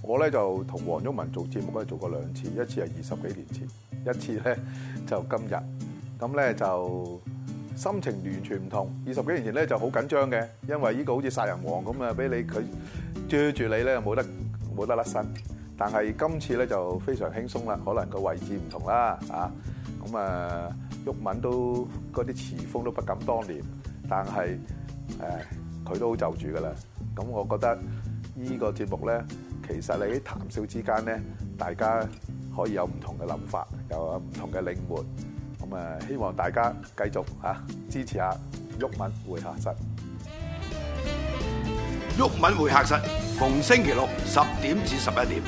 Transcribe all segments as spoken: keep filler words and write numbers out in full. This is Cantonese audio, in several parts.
我咧就同黃毓民做節目咧做過兩次，一次係二十幾年前，一次咧就今日。咁咧就心情完全唔同。二十幾年前咧就好緊張嘅，因為呢個好似殺人王咁啊，俾你佢追住你咧冇得冇得甩身。但係今次咧就非常輕鬆啦，可能個位置唔同啦啊。咁啊，毓民都嗰啲詞風都不敢當年，但係誒佢都好就住噶啦。咁我覺得呢個節目咧，其實你喺談笑之間咧，大家可以有唔同嘅諗法，有唔同嘅領會。咁啊，希望大家繼續嚇支持下毓民會客室。 毓民會客室逢星期六十點至十一點。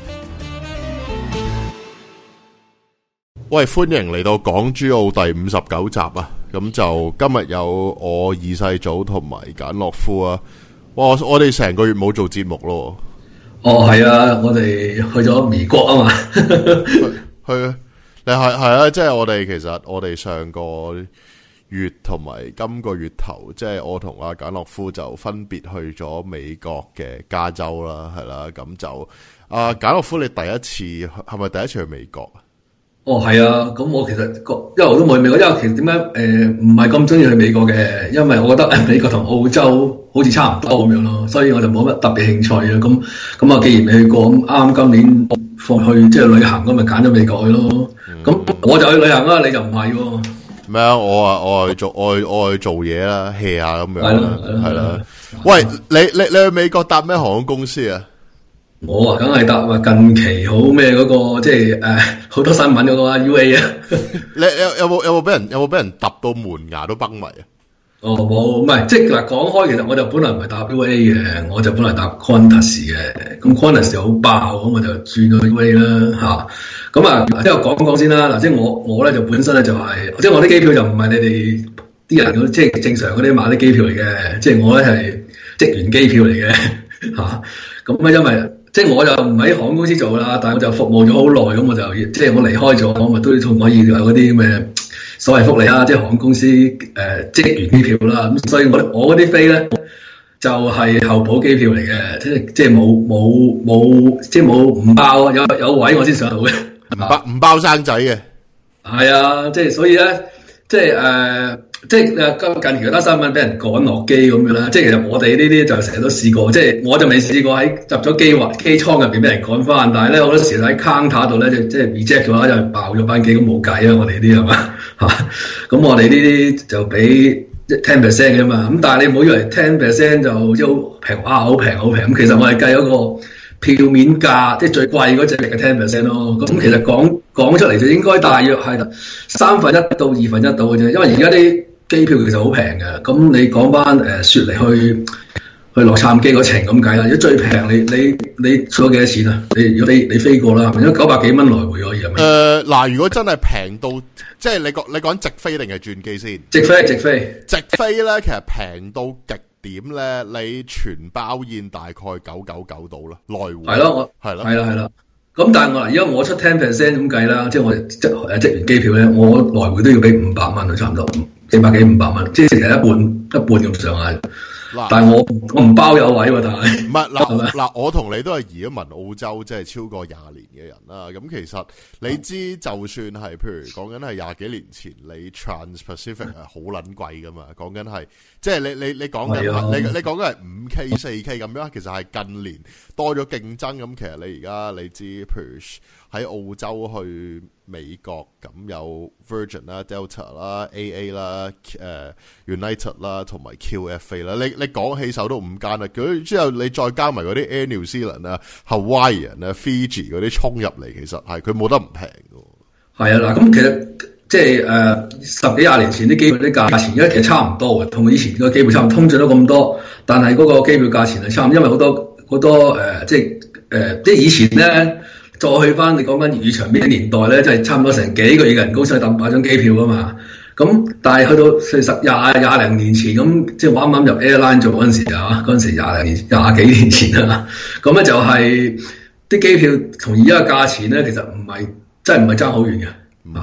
喂，歡迎嚟到港珠澳第五十九集啊！咁就今日有我二世祖同埋簡樂夫啊！哇，我哋成個月冇做節目咯。 哦，係啊，我哋去咗美國啊嘛。 去啊！你係係啊，即係我哋其實我哋上個月同埋今個月頭，即係我同阿簡樂夫就分別去咗美國嘅加州啦，係啦，咁就阿簡樂夫，你第一次係咪第一次去美國啊？ 哦，係啊，咁我其實一路都冇去美國，因為其實點解誒唔係咁中意去美國嘅，因為我覺得誒美國同澳洲好似差唔多咁樣咯，所以我就冇乜特別興趣啊。咁咁啊，既然未去過，咁啱今年放去即係旅行，咁咪揀咗美國去咯。咁、嗯、我就去旅行啦，你就唔係喎。咩啊？ 我啊，我去做，我去我去做嘢啦 hea 下咁樣啦，係啦。喂，你你你去美國搭咩航空公司啊？ 我啊，梗係搭話近期好咩嗰個，即係誒好多新聞嗰個 U A 啊。 你有有冇有冇俾人有冇俾人揼到門牙都崩埋啊？ 哦，冇，唔係，即係嗱講開，其實我就本來唔係搭 U A 嘅，我就本來搭 Qantas 嘅。咁 Qantas 好爆，咁我就轉咗 U A 啦嚇。咁啊，即係講講先啦。嗱，即係我我咧就本身咧就係、是，即係我啲機票就唔係你哋啲人嗰即係正常嗰啲買啲機票嚟嘅，即係我咧係職員機票嚟嘅嚇。咁啊，因為即係我就唔喺航空公司做啦，但係我就服務咗好耐，咁我就即係我離開咗，我咪都仲可以有嗰啲咩所謂福利啦，即係航空公司誒職員機票啦。咁所以我我嗰啲飛咧就係、是、候補機票嚟嘅，即係即係冇冇冇即係冇唔包，有有位我先上到嘅， 唔包唔包生仔嘅。 係啊，即係所以咧，即係誒。呃即係誒近期嗰單新聞俾人趕落機咁樣啦，即係其實我哋呢啲就成日都試過，即係我就未試過喺入咗機或機艙入邊俾人趕翻，但係咧好多時喺 counter 度咧就即係 reject 咗啦，就爆咗班機咁冇計啊！我哋呢啲係嘛嚇，咁我哋呢啲就俾 ten percent 嘅嘛，咁但係你唔好以為 ten percent 就即係好平啊，好平好平咁，其實我係計嗰個票面價，即係最貴嗰隻嚟嘅 ten percent 咯。咁其實講講出嚟就應該大約係三分一到二分一到嘅啫，因為而家啲機票其實好平嘅，咁你講翻誒雪梨去去洛杉磯嗰程咁計啦，如果最平你你你出咗幾多錢啊？你如果你你飛過啦，係咪都九百幾蚊來回可以係咪？ 誒嗱，如果真係平到，即係你講你講直飛定係轉機先？ 直飛直飛直飛咧，其實平到極點咧，你全包宴大概九九九到啦，來回係咯，我係咯， 係啦係啦。咁但係我而家我出 ten percent 咁計啦，即係我即誒職員機票咧，我來回都要俾五百蚊啊，差唔多。四百幾五百蚊，即係成日一半一半咁上下。但係我我唔包有位喎，但係唔係嗱嗱，我同你都係移咗民澳洲，即係超過廿年嘅人啦。咁其實你知，就算係譬如講緊係廿幾年前，你 Trans-Pacific 係好撚貴噶嘛。講緊係即係你你你講緊係你你講緊係五 K 四 K 咁樣，其實係近年多咗競爭。咁其實你而家你知，譬如喺澳洲去美國咁有 Virgin 啦、Delta 啦、A A 啦、誒 United 啦同埋 Q F A 啦。你你講起手都五間啦，佢之後你再加埋嗰啲 Air New Zealand 啊、Hawaiian 啊、Fiji 嗰啲衝入嚟，其實係佢冇得唔平嘅。 係啊，嗱咁其實即係誒、呃、十幾廿年前啲機票啲價錢，而家其實差唔多嘅，同以前個機票差唔多，通脹咗咁多，但係嗰個機票價錢係差唔多，因為好多好多誒、呃、即係誒、呃、即係以前咧。再去翻你講緊粵語長片嘅年代咧，即係差唔多成幾個月嘅人工先去揼買張機票噶嘛。咁但係去到四十廿廿零年前咁，即係我啱啱入 airline 做嗰陣時啊，嗰陣時廿零年廿幾年前啦。咁咧就係啲機票同而家嘅價錢咧，其實唔係真係唔係爭好遠嘅。 唔係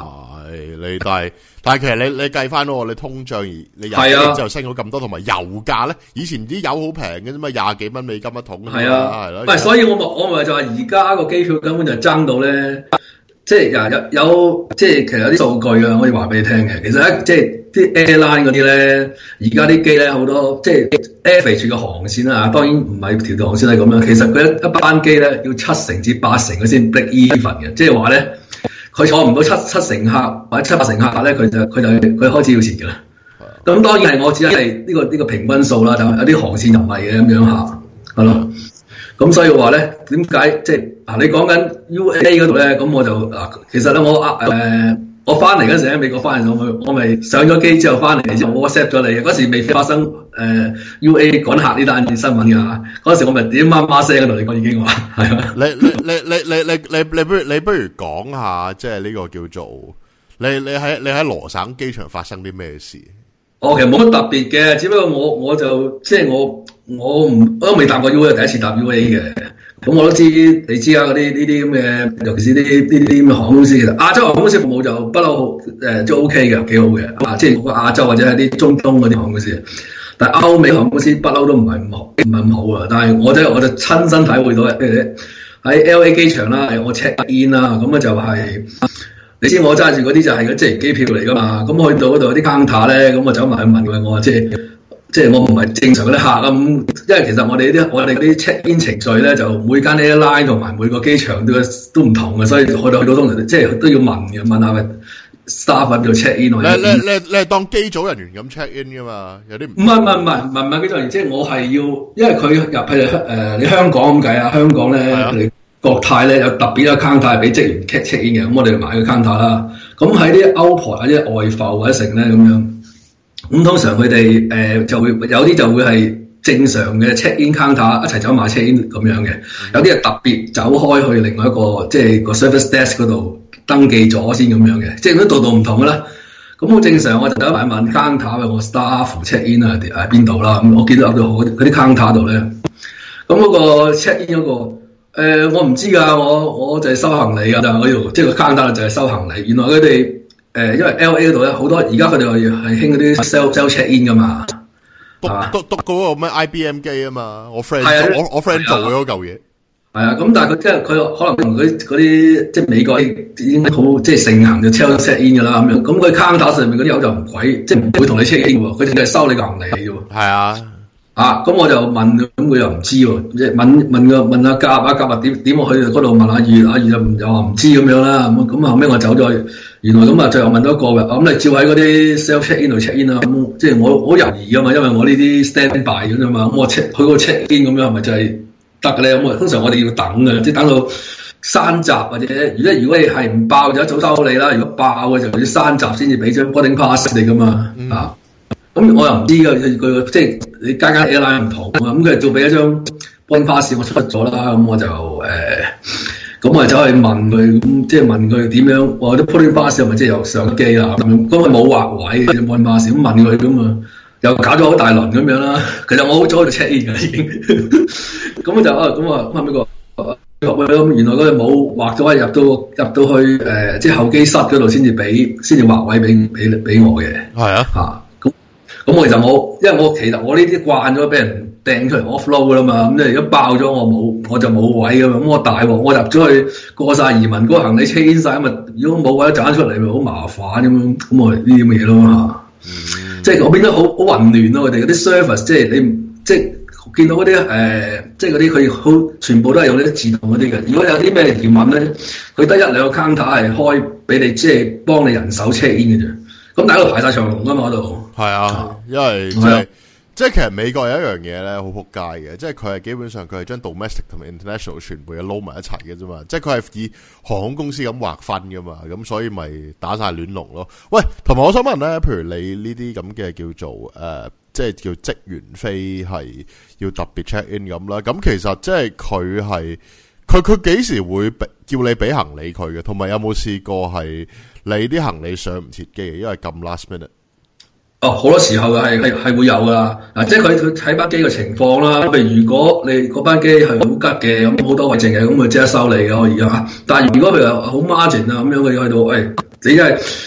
你但係但係其實你你計翻喎，你通脹而你廿幾年之後升咗咁多，同埋油價咧，以前啲油好平嘅啫嘛，廿幾蚊美金一桶。 係啊，係咯。喂，所以我咪我咪就話而家個機票根本就爭到咧，即係有有即係其實有啲數據啊，可以話俾你聽嘅。其實咧，即係啲 airline 嗰啲咧，而家啲機咧好多即係 average 嘅航線啦，當然唔係條條航線係咁樣。其實佢一一班機咧要七成至八成佢先 break even 嘅，即係話咧。佢坐唔到七七成客或者七八成客咧，佢就佢就佢開始要錢㗎啦。咁當然係我只係呢個呢個平均數啦，就有啲航線又唔係嘅咁樣嚇，係咯。咁所以話咧，點解即係嗱？你講緊 U A 嗰度咧，咁我就嗱，其實咧我啊誒、呃，我翻嚟嗰時喺美國翻嚟，我我咪上咗機之後翻嚟之後，我 WhatsApp 咗你，嗰時未發生誒、呃、U A 趕客呢單新聞㗎。嗰時我咪點媽媽聲嗰度，你講已經話係嘛？ 你你你你你你你你不如你不如講下，即係呢個叫做你你喺你喺羅省機場發生啲咩事？ 哦，其實冇乜特別嘅，只不過我我就即係我我唔我都未搭過 U A，第一次搭 U A 嘅。咁我都知，你知啊，嗰啲呢啲咁嘅，尤其是呢啲呢啲咁嘅航空公司，其實亞洲航空公司服務就不嬲誒，都 OK 嘅，幾好嘅。啊，即係亞洲或者係啲中東嗰啲航空公司，但係歐美航空公司不嬲都唔係咁好，唔係咁好啊。但係我真係我就親身體會到嘅，喺 L A 機場啦，我 check in 啦，咁啊就係、是。你知我揸住嗰啲就係個即係機票嚟噶嘛？咁去到嗰度有啲 counter 咧，咁我走埋去問佢，我話即係即係我唔係正常嗰啲客啊。咁因為其實我哋啲我哋嗰啲 check in 程序咧，就每間 airline 同埋每個機場都都唔同嘅，所以去到去到通常即係都要問嘅，問下咪 staff 喺度 check in。 你你你你係當機組人員咁 check in 噶嘛？有啲唔唔係唔係唔係唔係唔係機組人員，即係我係要，因為佢入譬如誒你香港咁計啊，香港咧。國泰咧有特別嘅 counter 係俾職員 check in 嘅，咁我哋就買個 counter 啦。咁喺啲歐台或者外埠或者成咧咁樣，咁通常佢哋誒就會有啲就會係正常嘅 check in counter 一齊走埋 check in 咁樣嘅，有啲係特別走開去另外一個即係個 service desk 嗰度登記咗先咁樣嘅，即係都度度唔同噶啦。咁好正常，我就走埋問 counter 我 staff check in 啊喺邊度啦。咁我見到入到嗰啲 counter 度咧，咁嗰個 check in 嗰個。誒、呃，我唔知㗎，我我就係收行李㗎，就係嗰度，即係個 counter 就係收行李。原來佢哋誒，因為 L A 嗰度咧好多，而家佢哋係係興嗰啲 self self check in 㗎嘛， 篤篤篤嗰個咩 I B M 機啊嘛，我 friend 做我我 friend 做嘅嗰嚿嘢。係啊，咁但係佢即係佢可能同嗰啲嗰啲即係美國已經好即係盛行就 self check in 㗎啦咁樣。咁佢 counter 上面嗰啲友就唔鬼，即係唔會同你 check in 喎，佢淨係收你個行李啫喎。 係啊。 啊，咁我就問，咁佢又唔知喎，即係問問個問阿甲啊甲啊點點我去嗰度問阿月，阿月就又話唔知咁樣啦，咁咁後尾我走咗去，原來咁啊最後問到一個嘅，咁你照喺嗰啲 self check in 度 check in 啦，咁即係我好猶豫噶嘛，因為我呢啲 stand by 咁啫嘛，咁我 check 去嗰個 check in 咁樣係咪就係得嘅咧？咁啊通常我哋要等嘅，即係等到閂閘或者如果如果你係唔爆就一早收你啦，如果爆嘅就要閂閘先至俾張 boarding pass 你噶嘛，嗯、啊。咁我又唔知㗎，佢即係你間間 airline 唔同啊，咁佢就俾一張 boarding pass 我出咗啦，咁我就誒，咁、呃、我走去問佢，咁即係問佢點樣，我啲 boarding pass 係咪即係又上機啦咁樣，咁佢冇劃位嘅 boarding pass，咁問佢咁啊，又搞咗好大輪咁樣啦。其實我好早喺度 check in 㗎已經，咁就啊，咁啊，後尾個咁原來嗰個冇劃咗，入到入到去誒、呃，即係候機室嗰度先至俾，先至劃位俾俾俾我嘅。係啊，嚇。咁我其實我，因為我其實我呢啲慣咗俾人掟出嚟 offload 噶啦嘛，咁即係如果爆咗我冇，我就冇位噶嘛，咁我大鑊，我入咗去過晒移民嗰個行李 check in 曬，咁啊如果冇位賺出嚟咪好麻煩咁樣，咁我呢啲咁嘅嘢咯嚇，嗯、即係我變得好好混亂咯，佢哋嗰啲 service 即係你即係見到嗰啲誒，即係嗰啲佢好全部都係用呢啲自動嗰啲嘅，如果有啲咩疑問咧，佢得一兩個 counter 係開俾你，即係幫你人手 check in 嘅啫。咁大家都排晒長龍噶嘛嗰度，係啊，因為即係即係其實美國有一樣嘢咧好撲街嘅，即係佢係基本上佢係將 domestic 同埋 international 全部嘢撈埋一齊嘅啫嘛，即係佢係以航空公司咁劃分噶嘛，咁所以咪打晒亂龍咯。喂，同埋我想問咧，譬如你呢啲咁嘅叫做誒、呃，即係叫職員飛係要特別 check in 咁啦，咁其實即係佢係佢佢幾時會叫你俾行李佢嘅，同埋有冇試過係？你啲行李上唔切機，因為咁 last minute。 哦，好多時候係係係會有噶，嗱，即係佢佢睇班機嘅情況啦。譬如如果你嗰班機係好吉嘅，咁好多位剩嘅，咁佢即刻收你嘅可以啊。但係如果佢又好 margin 啊咁樣，佢去到，喂、哎，你真係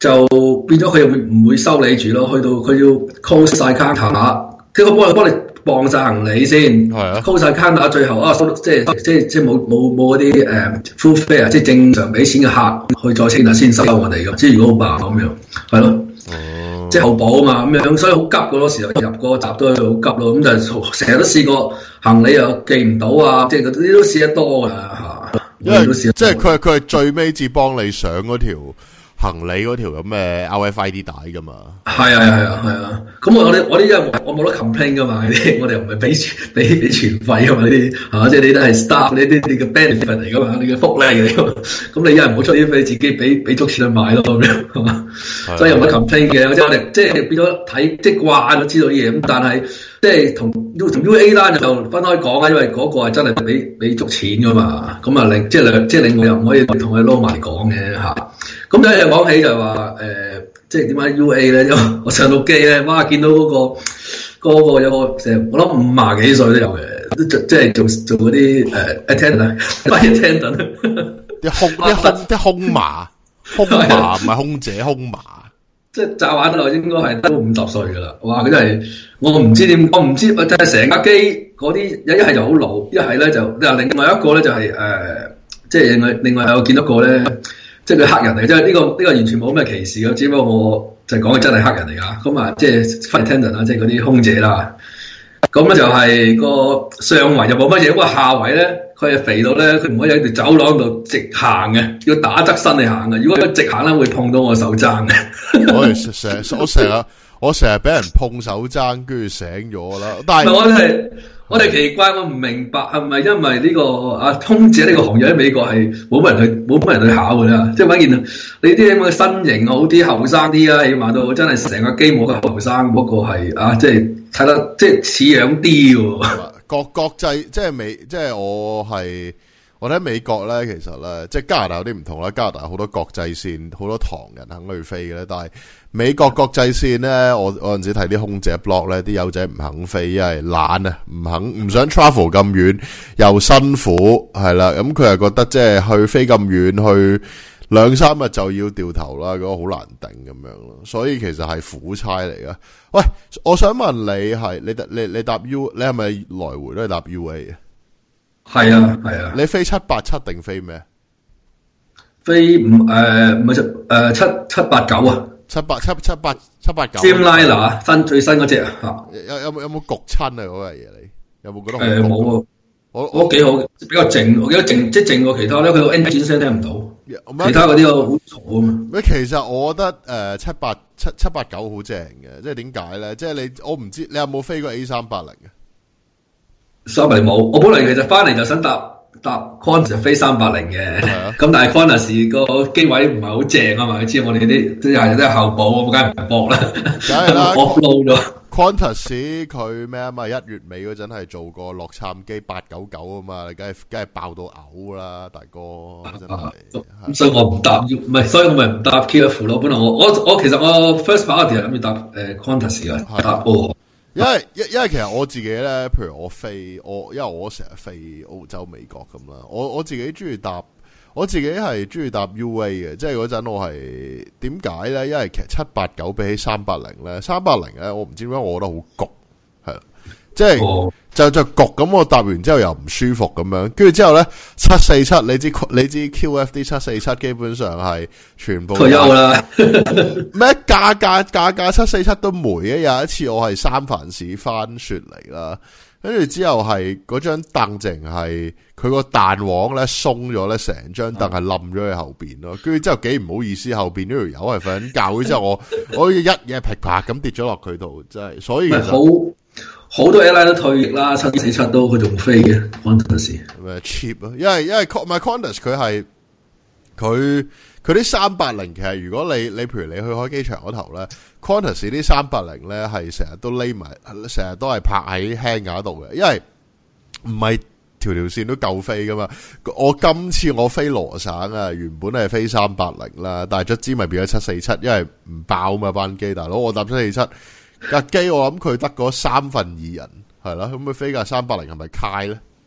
就變咗佢又唔會收你住咯，去到佢要 close 晒 counter， 即係佢幫你幫你磅晒行李先，close 晒 counter， 最後啊收即係即係即係冇冇冇嗰啲誒 full fare， 即係正常俾錢嘅客去再清下先收我哋咁，即係如果好爆咁樣，係咯。即係後補啊嘛，咁樣所以好急嗰個時候入個閘都係好急咯，咁就成日都試過行李又寄唔到啊，即係嗰啲都試得多㗎嚇。 因為即係佢係佢係最尾至幫你上嗰條行李嗰條咁嘅 R F I D 帶㗎嘛。係啊係啊係啊，咁我哋我啲因為我冇得 complain 㗎嘛，呢啲我哋又唔係俾俾俾全費㗎嘛，呢啲係嘛，即係你都係 staff，呢啲你嘅 benefit 嚟㗎嘛，你嘅福利嚟㗎嘛，咁你一人唔好出啲俾自己俾俾足錢去買咯咁樣係嘛。所以又唔得 complain 嘅，即係我哋即係變咗睇，即係慣咗知道啲嘢咁，但係即係同同 U A 單就分開講啊，因為嗰個係真係俾俾足錢噶嘛，咁啊另即係兩即係另外又唔可以同佢撈埋講嘅嚇。咁有一日講起就係話誒，即係點解 U A 咧？因為我上到機咧，哇！見到嗰、嗰個嗰、嗰個有個成我諗五廿幾歲都有嘅，都即係做做嗰啲誒 attendant，翻 attendant， 啲空啲空啲空麻。空麻唔係空姐，空麻， 即係乍玩到應該係都五十歲噶啦。哇！佢真係我唔知點，我唔知，真係成架機嗰啲一一係就好老，一係咧就另另外一個咧就係、是、誒、呃，即係另外另外有見到個咧，即係佢黑人嚟，即係呢個呢、這個完全冇咩歧視嘅，只不過我就講佢真係黑人嚟噶。咁啊，即係 flight attendant 啦，即係嗰啲空姐啦。咁咧就係個上圍就冇乜嘢，不過下圍咧佢係肥到咧，佢唔可以喺條走廊度直行嘅，要打側身嚟行嘅。如果佢直行咧，會碰到我手踭嘅。 我成我成日我成日俾人碰手踭，跟住醒咗啦。但係我哋我哋奇怪，我唔明白係咪因為呢、這個啊空姐呢個行業喺美國係冇乜人去冇乜人去考㗎啦？即係揾件你啲咁嘅身形好啲、後生啲啊，起碼都真係成個機冇個後生嗰個係啊，即係。睇得即係似樣啲喎， 國國際即係美，即係我係我睇美國咧，其實咧即係加拿大有啲唔同啦。加拿大好多國際線，好多唐人肯去飛嘅咧，但係美國國際線咧，我我嗰陣時睇啲空姐 blog 咧，啲友仔唔肯飛，因為懶啊，唔肯唔想 travel 咁遠，又辛苦係啦。咁佢係覺得即係去飛咁遠去。兩三日就要掉頭啦，嗰、那個好難頂咁樣咯，所以其實係苦差嚟噶。喂，我想問你係你你你搭 U， 你係咪來回都係搭 U A 啊？ 係啊係啊。 你飛七八七定飛咩？ 飛五誒唔係誒七七八九啊？七八七七八七八九。 Dreamliner 新最新嗰隻啊？ 有有冇有冇焗親啊？嗰樣嘢你有冇覺得好？ 誒冇啊。我我幾好，比較靜，我記得靜即係靜過其他咧。佢個 engine 聲聽唔到，其他嗰啲好嘈啊嘛。 咩？其實我覺得誒、呃、七八七七八九好正嘅，即係點解咧？即係你我唔知你有冇飛過 A 三八零嘅？ 三八零冇，我本來其實翻嚟就想搭搭 Qantas 飛三八零嘅，咁、啊、但係 Qantas 個機位唔係好正啊嘛，你知我哋啲即係都係後補，梗係唔搏啦， 梗係啦， 我 low 咗。 Qantas 佢咩啊嘛？一月尾嗰陣係做過洛杉磯八九九啊嘛，你梗係梗係爆到嘔啦，大哥真係。咁、啊、 所以我唔搭，唔係，所以我咪唔搭 Q F 咯。本來我我我其實我 first party 係諗住搭誒 Qantas 嘅，搭哦。 因為因因為其實我自己咧，譬如我飛我，因為我成日飛澳洲、美國咁啦，我我自己中意搭。我自己係中意搭 U A 嘅，即係嗰陣我係點解咧？因為其實七八九比起三八零咧，三八零咧我唔知點解我覺得好焗，係即係、哦、就就焗咁，我搭完之後又唔舒服咁樣，跟住之後咧七四七，你知你知 Q F D 七四七基本上係全部退休啦， 咩價價價價七四七都霉嘅。有一次我係三藩市翻雪嚟啦。跟住之後係嗰張凳淨係佢個彈簧咧鬆咗咧，成張凳係冧咗喺後邊咯。跟住之後幾唔好意思，後邊呢條友係瞓緊覺，之後我我一嘢劈啪咁跌咗落佢度，真係。所以其實好好多 airline 都退役啦，七四七都佢仲飛嘅 Qantas 咪 cheap 咯，因為因為唔係 Qantas 佢係佢佢啲三八零，其實如果你你譬如你去開機場嗰頭咧 Qantas 啲三八零咧係成日都匿埋，成日都係泊喺 hangar 度嘅，因為唔係條條線都夠飛噶嘛。我今次我飛羅省啊，原本係飛三八零啦，但係卒之咪變咗七四七，因為唔爆嘛班機，大佬我搭七四七架機，我諗佢得嗰三分二人係啦，咁佢飛架三八零係咪開咧？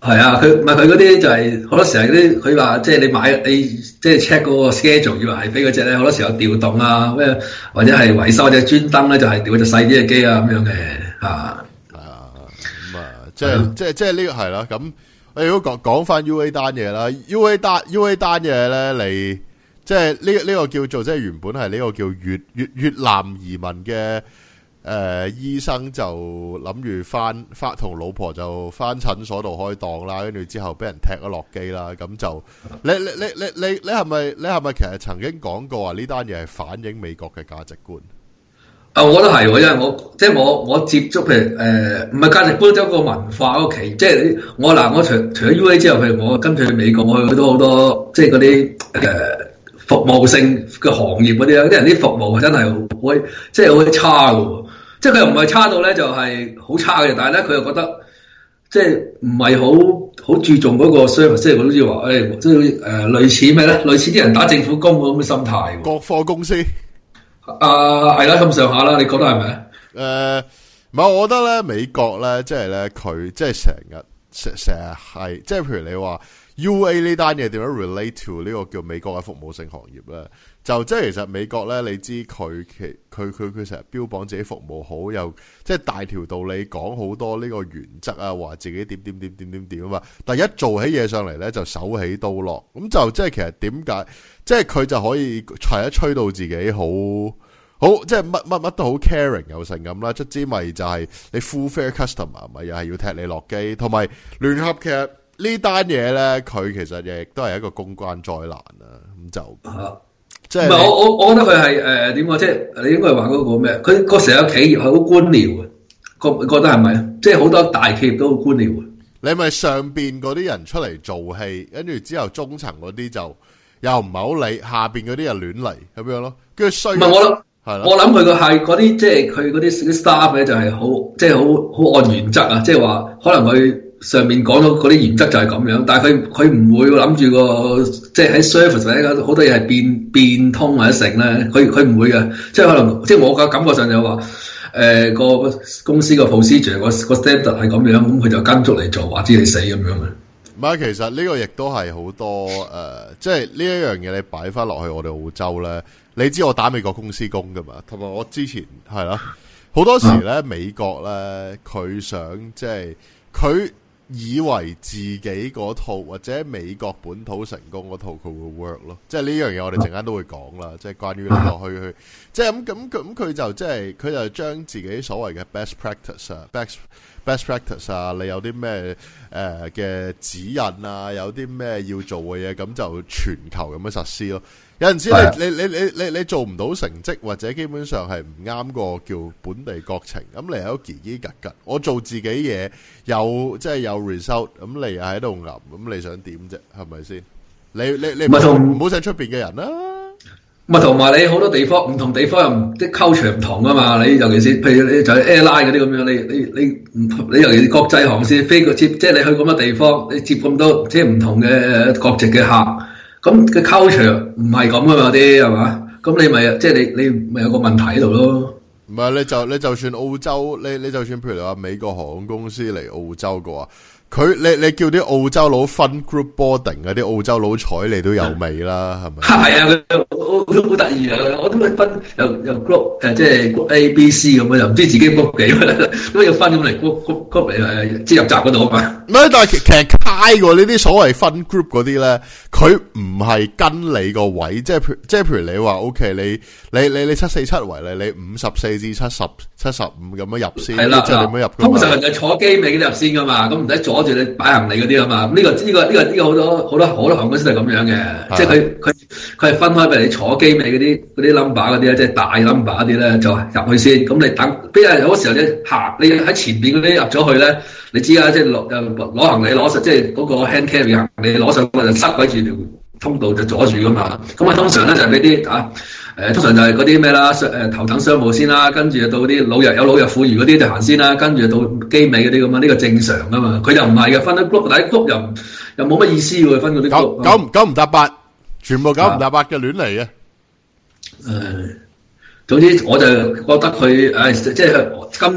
係啊，佢唔係佢嗰啲就係好多時候嗰啲，佢話即係你買你即係 check 嗰個 schedule，以為係俾嗰隻咧，好多時候調動啊咩，或者係維修隻專登咧就係調隻細啲嘅機啊咁樣嘅嚇。 係啊，咁啊，即係即係即係呢個係啦。咁我如果講講翻 U A 單嘢啦 ，U A 單 U A 單嘢咧，你即係呢呢個叫做即係原本係呢個叫越越越南移民嘅。誒、呃，醫生就諗住翻翻同老婆就翻診所度開檔啦，跟住之後俾人踢咗落機啦，咁就你你你你你你係咪你係咪其實曾經講過話呢單嘢係反映美國嘅價值觀？ 啊，我覺得係，因為我即係我我接觸譬如誒，唔係價值觀，即係個文化嗰期，即係我嗱，我除除咗 U A 之後，譬如我跟住去美國，我去到好多即係嗰啲誒服務性嘅行業嗰啲啊，啲人啲服務真係好即係好差嘅。即係佢又唔係差到咧，就係好差嘅，但係咧佢又覺得即係唔係好好注重嗰個 service， 即係好似話誒，即係誒類似咩咧？類似啲人打政府工咁嘅心態。 國貨公司啊，係啦，咁上下啦，你覺得係咪啊？ 誒、呃，唔係，我覺得咧美國咧，即係咧佢即係成日成成日係，即係譬如你話 U A 呢單嘢點樣 relate to 呢個叫美國嘅服務性行業咧？就即係其實美國咧，你知佢其佢佢佢成日標榜自己服務好，又即係大條道理講好多呢個原則啊，話自己點點點點點點啊嘛。但係一做起嘢上嚟咧，就手起刀落，咁就即係其實點解？即係佢就可以吹一吹到自己好好，即係乜乜乜都好 caring 又成咁啦。卒之咪就係你 full fair customer 咪又係要踢你落機，同埋聯合其實呢單嘢咧，佢其實亦都係一個公關災難啊。咁就。即係唔係我我我覺得佢係誒點講，即係你應該話嗰個咩？佢個成個企業係好官僚嘅，覺覺得係咪？即係好多大企業都好官僚嘅。你咪上邊嗰啲人出嚟做戲，跟住之後中層嗰啲就又唔係好理，下邊嗰啲又亂嚟咁樣咯。跟住衰唔係我諗係咯，我諗佢個係嗰啲即係佢嗰啲 staff 咧就係好即係好好按原則啊，即係話可能佢。上面講咗嗰啲原則就係咁樣，但係佢佢唔會諗住個即係喺 service 或者好多嘢係變變通或者成咧，佢佢唔會嘅，即係可能即係我嘅感覺上就話誒、呃、個公司個 procedure 個個 standard 係咁樣，咁佢就跟足嚟做，話知你死咁樣嘅。唔係，其實呢個亦都係好多誒、呃，即係呢一樣嘢你擺翻落去我哋澳洲咧，你知我打美國公司工噶嘛，同埋我之前係啦，好多時咧、啊、美國咧佢想即係佢。以為自己嗰套或者美國本土成功嗰套佢會 work 咯，即係呢樣嘢我哋陣間都會講啦，即係關於呢個去去，即係咁咁咁佢就即係佢就將自己所謂嘅 best practice 啊 best best practice 啊，你有啲咩誒嘅指引啊，有啲咩要做嘅嘢，咁就全球咁樣實施咯。有陣時你你你你你你做唔到成績，或者基本上係唔啱個叫本地國情，咁你喺度嘰嘰格格，我做自己嘢有即係有 result， 咁你又喺度吟，咁你想點啫？係咪先？你你你唔好唔好請出邊嘅人啦。唔係同埋你好多地方唔同地方又唔啲 culture 唔同啊嘛。你尤其是譬如你就係 airline 嗰啲咁樣，你你你唔你尤其是國際航線飛過接，即係你去咁多地方，你接咁多即係唔同嘅國籍嘅客。咁嘅 culture 唔係咁噶嘛啲係嘛？咁你咪即係你你咪有個問題喺度咯。唔係你就你就算澳洲，你你就算譬如你話美國航空公司嚟澳洲嘅話，佢你你叫啲澳洲佬分 group boarding 嗰啲澳洲佬睬你都有味啦，係咪？係啊，好好得意啊！我都分又又 group 誒，即係 group A、B、C 咁樣，又唔知自己 group 幾，都要分咁嚟 group group group 嚟誒，即係入閘嗰度啊嘛。唔係，但係其實開過呢啲所謂分 group 嗰啲咧，佢唔係跟你個位，即係譬即係譬如你話 OK，你你你你七四七為例，你五十四至七十七十五咁樣入先，係啦，即係點樣入？通常就坐機尾嗰啲入先噶嘛，咁唔使阻住你擺行李嗰啲啊嘛。咁呢個呢個呢個呢個好多好多好多航空公司都係咁樣嘅，即係佢佢佢係分開俾你坐機尾嗰啲嗰啲 number 嗰啲咧，即係大 number 嗰啲咧就入去先。咁你等，比如有嗰時候你行，你喺前邊嗰啲入咗去咧，你知啊，即係攞攞行李攞實，即係嗰個 hand carry 行李攞上去就塞鬼住條通道就阻住噶嘛。咁啊通常咧就係俾啲啊誒，通常就係嗰啲咩啦，誒頭等商務先啦，跟住就到啲老弱有老弱婦孺嗰啲就行先啦，跟住到機尾嗰啲咁啊，呢個正常噶嘛。佢就唔係嘅，分啲 group，但係 group 又又冇乜意思喎，分嗰啲 group。九九唔搭八，全部九唔搭八嘅亂嚟嘅。誒，總之我就覺得佢誒，即係今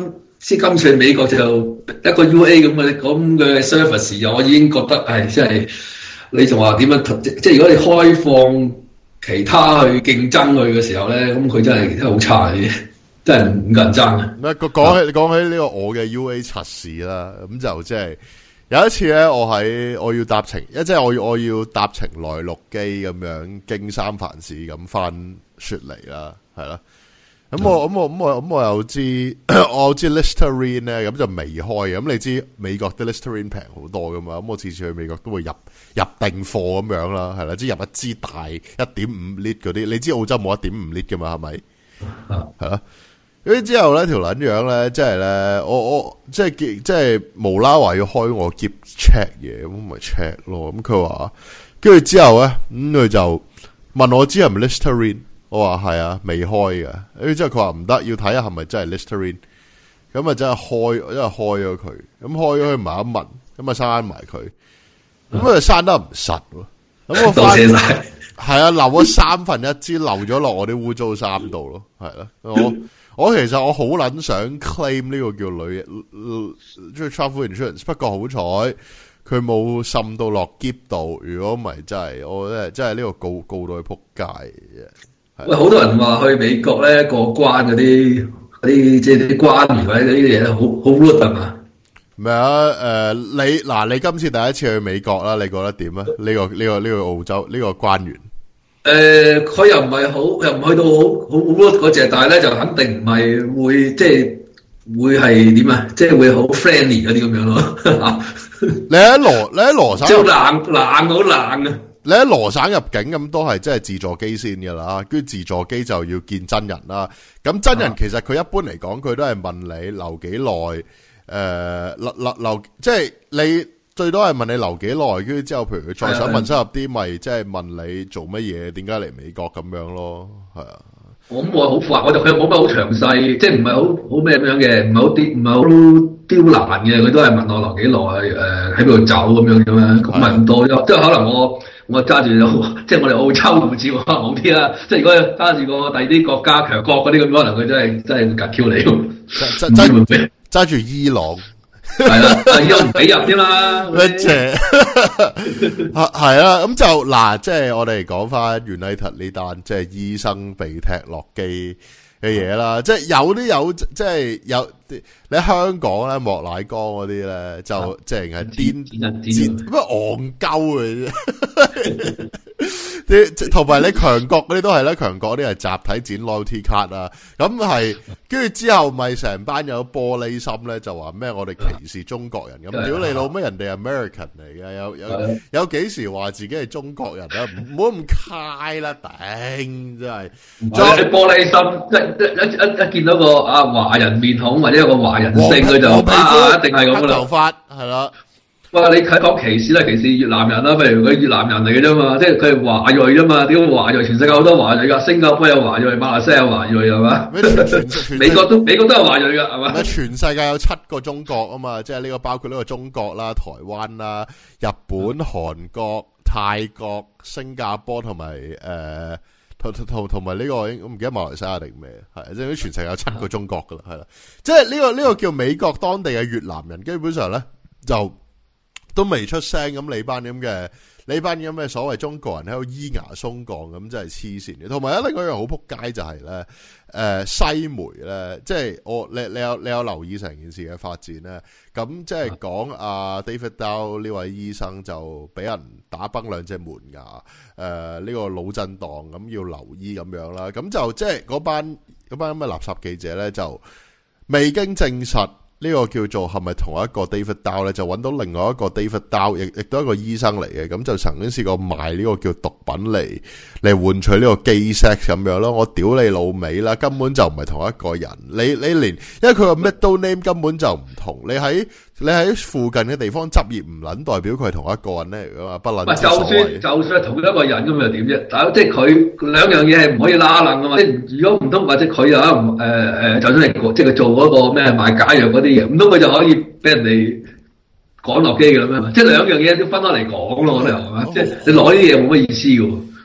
先今次美國就一個 U A 咁嘅咁嘅 service， 我已經覺得係即係你仲話點樣？即係如果你開放其他去競爭佢嘅時候咧，咁佢真係真係好差嘅，真係唔夠人爭嘅。 咩？講起講起呢個我嘅 U A 測試啦，咁就即係有一次咧，我喺我要搭程，即係我要我要搭程內陸機咁樣經三藩市咁翻雪梨啦，係啦。咁我咁我咁我咁我又知，我知 Listerine 咧，咁就未開嘅。咁你知美國啲 Listerine 平好多噶嘛？咁我次次去美國都會入入定貨咁樣啦，係啦，即係入一支大一點五 lit 嗰啲。你知澳洲冇一點五 lit 噶嘛？係咪？係啦。咁之後咧條撚樣咧，即係咧，我我即係即係無啦話要開我篋 check 嘢，咁咪 check 咯。咁佢話，跟住之後咧，咁、嗯、佢就問我知係咪 Listerine。我話係啊，未開嘅。誒，之後佢話唔得，要睇下係咪真係 Listerine。咁啊，真係開，因為開咗佢。咁開咗佢，埋一聞，咁啊閂埋佢。咁啊，閂得唔實喎。咁我發現係啊，漏咗三分一支，漏咗落我啲污糟衫度咯。係啦，我我其實我好撚想 claim 呢個叫旅即係 travel insurance， 不過好彩佢冇滲到落篋度。如果唔係，真係我真係真係呢個告告到佢仆街嘅。 喂，好多人話去美國咧過關嗰啲嗰啲即係啲關員或者呢啲嘢咧，好好 rude 係嘛？ 咩啊？誒、呃，你嗱，你今次第一次去美國啦，你覺得點啊？呢、這個呢、這個呢、這個澳洲呢、這個關員？誒、 呃，佢又唔係好，又唔去到好好 rude 嗰隻，但係咧就肯定唔係會即係會係點啊？即係會好 friendly 嗰啲咁樣咯。 你喺羅你喺羅省， 即係冷冷好冷啊！ 你喺羅省入境咁都係即係自助機先噶啦，跟住自助機就要見真人啦。咁真人其實佢一般嚟講，佢都係問你留幾耐，誒、呃、留留留，即係你最多係問你留幾耐，跟住之後譬如佢再想問深入啲，咪即係問你做乜嘢，點解嚟美國咁樣咯，係啊。 我咁我好快，我就佢冇乜好詳細，即係唔係好好咩咁樣嘅，唔係好啲，唔係好刁難嘅，佢都係問我留幾耐，誒喺邊度走咁樣咁樣，咁唔係咁多，即係可能我。我揸住即係我哋澳洲護照可能好啲啦，即係如果揸住個第二啲國家強國嗰啲咁，可能佢真係真係夾 Q 你。 揸揸住伊朗係啦，伊朗唔俾入添啦。 咩啫？係啦，咁就嗱，即係我哋講翻 United 呢單，即係醫生被踢落機嘅嘢啦，即係有啲有，即係有你喺香港咧，莫乃光嗰啲咧，就即係係癲癲，乜戇鳩嘅啫。啲同埋你強國嗰啲都係咧，強國嗰啲係集體剪 loyalty card 啊，咁係跟住之後咪成班有玻璃心咧，就話咩我哋歧視中國人咁，屌你老咩人哋係 American 嚟嘅，有有有幾時話自己係中國人啊？唔好咁揩啦，頂真係。 仲有啲玻璃心，一一一一見到個啊華人面孔或者有個華人姓，佢就啊一定係咁噶啦。 頭髮係啦。 哇！你佢講歧視咧，歧視越南人啦，譬如佢越南人嚟嘅啫嘛，即係佢係華裔啫嘛，點華裔？全世界好多華裔噶，新加坡有華裔，馬來西亞有華裔係嘛？美國都美國都有華裔噶係嘛？ 全世界有七個中國啊嘛，即係呢個包括呢個中國啦、台灣啦、日本、韓國、泰國、新加坡同埋誒同同同埋呢個我唔記得馬來西亞定咩？係即係全世界有七個中國噶啦，係啦，即係呢個呢個叫美國當地嘅越南人，基本上咧就。都未出聲咁，你班咁嘅，你班咁嘅所謂中國人喺度咿牙鬆槓咁，真係黐線嘅。同埋咧，另外一樣好撲街就係、是、咧，誒、呃、西媒咧，即係我你你有你有留意成件事嘅發展咧，咁即係講阿 David Dow 呢位醫生就俾人打崩兩隻門牙，誒、呃、呢、這個腦震盪咁要留醫咁樣啦，咁就即係嗰班嗰班咁嘅垃圾記者咧就未經證實。呢個叫做係咪同一個 David Dow 咧？就揾到另外一個 David Dow，亦亦都係一個醫生嚟嘅，咁就曾經試過賣呢個叫毒品嚟嚟換取呢個基 sex 咁樣咯。我屌你老味啦，根本就唔係同一個人。你你連因為佢個 middle name 根本就唔同。你喺你喺附近嘅地方執業唔撚代表佢係同一個人咧嚟噶嘛？不撚之所謂。就算就算係同一個人咁又點啫？但即係佢兩樣嘢係唔可以拉楞噶嘛？即係如果唔通或者佢又誒誒，就算係即係佢做嗰個咩賣假藥嗰啲嘢，唔通佢就可以俾人哋趕落機嘅咩？即係兩樣嘢都分開嚟講咯，我覺得係嘛？即係你攞呢啲嘢冇乜意思嘅。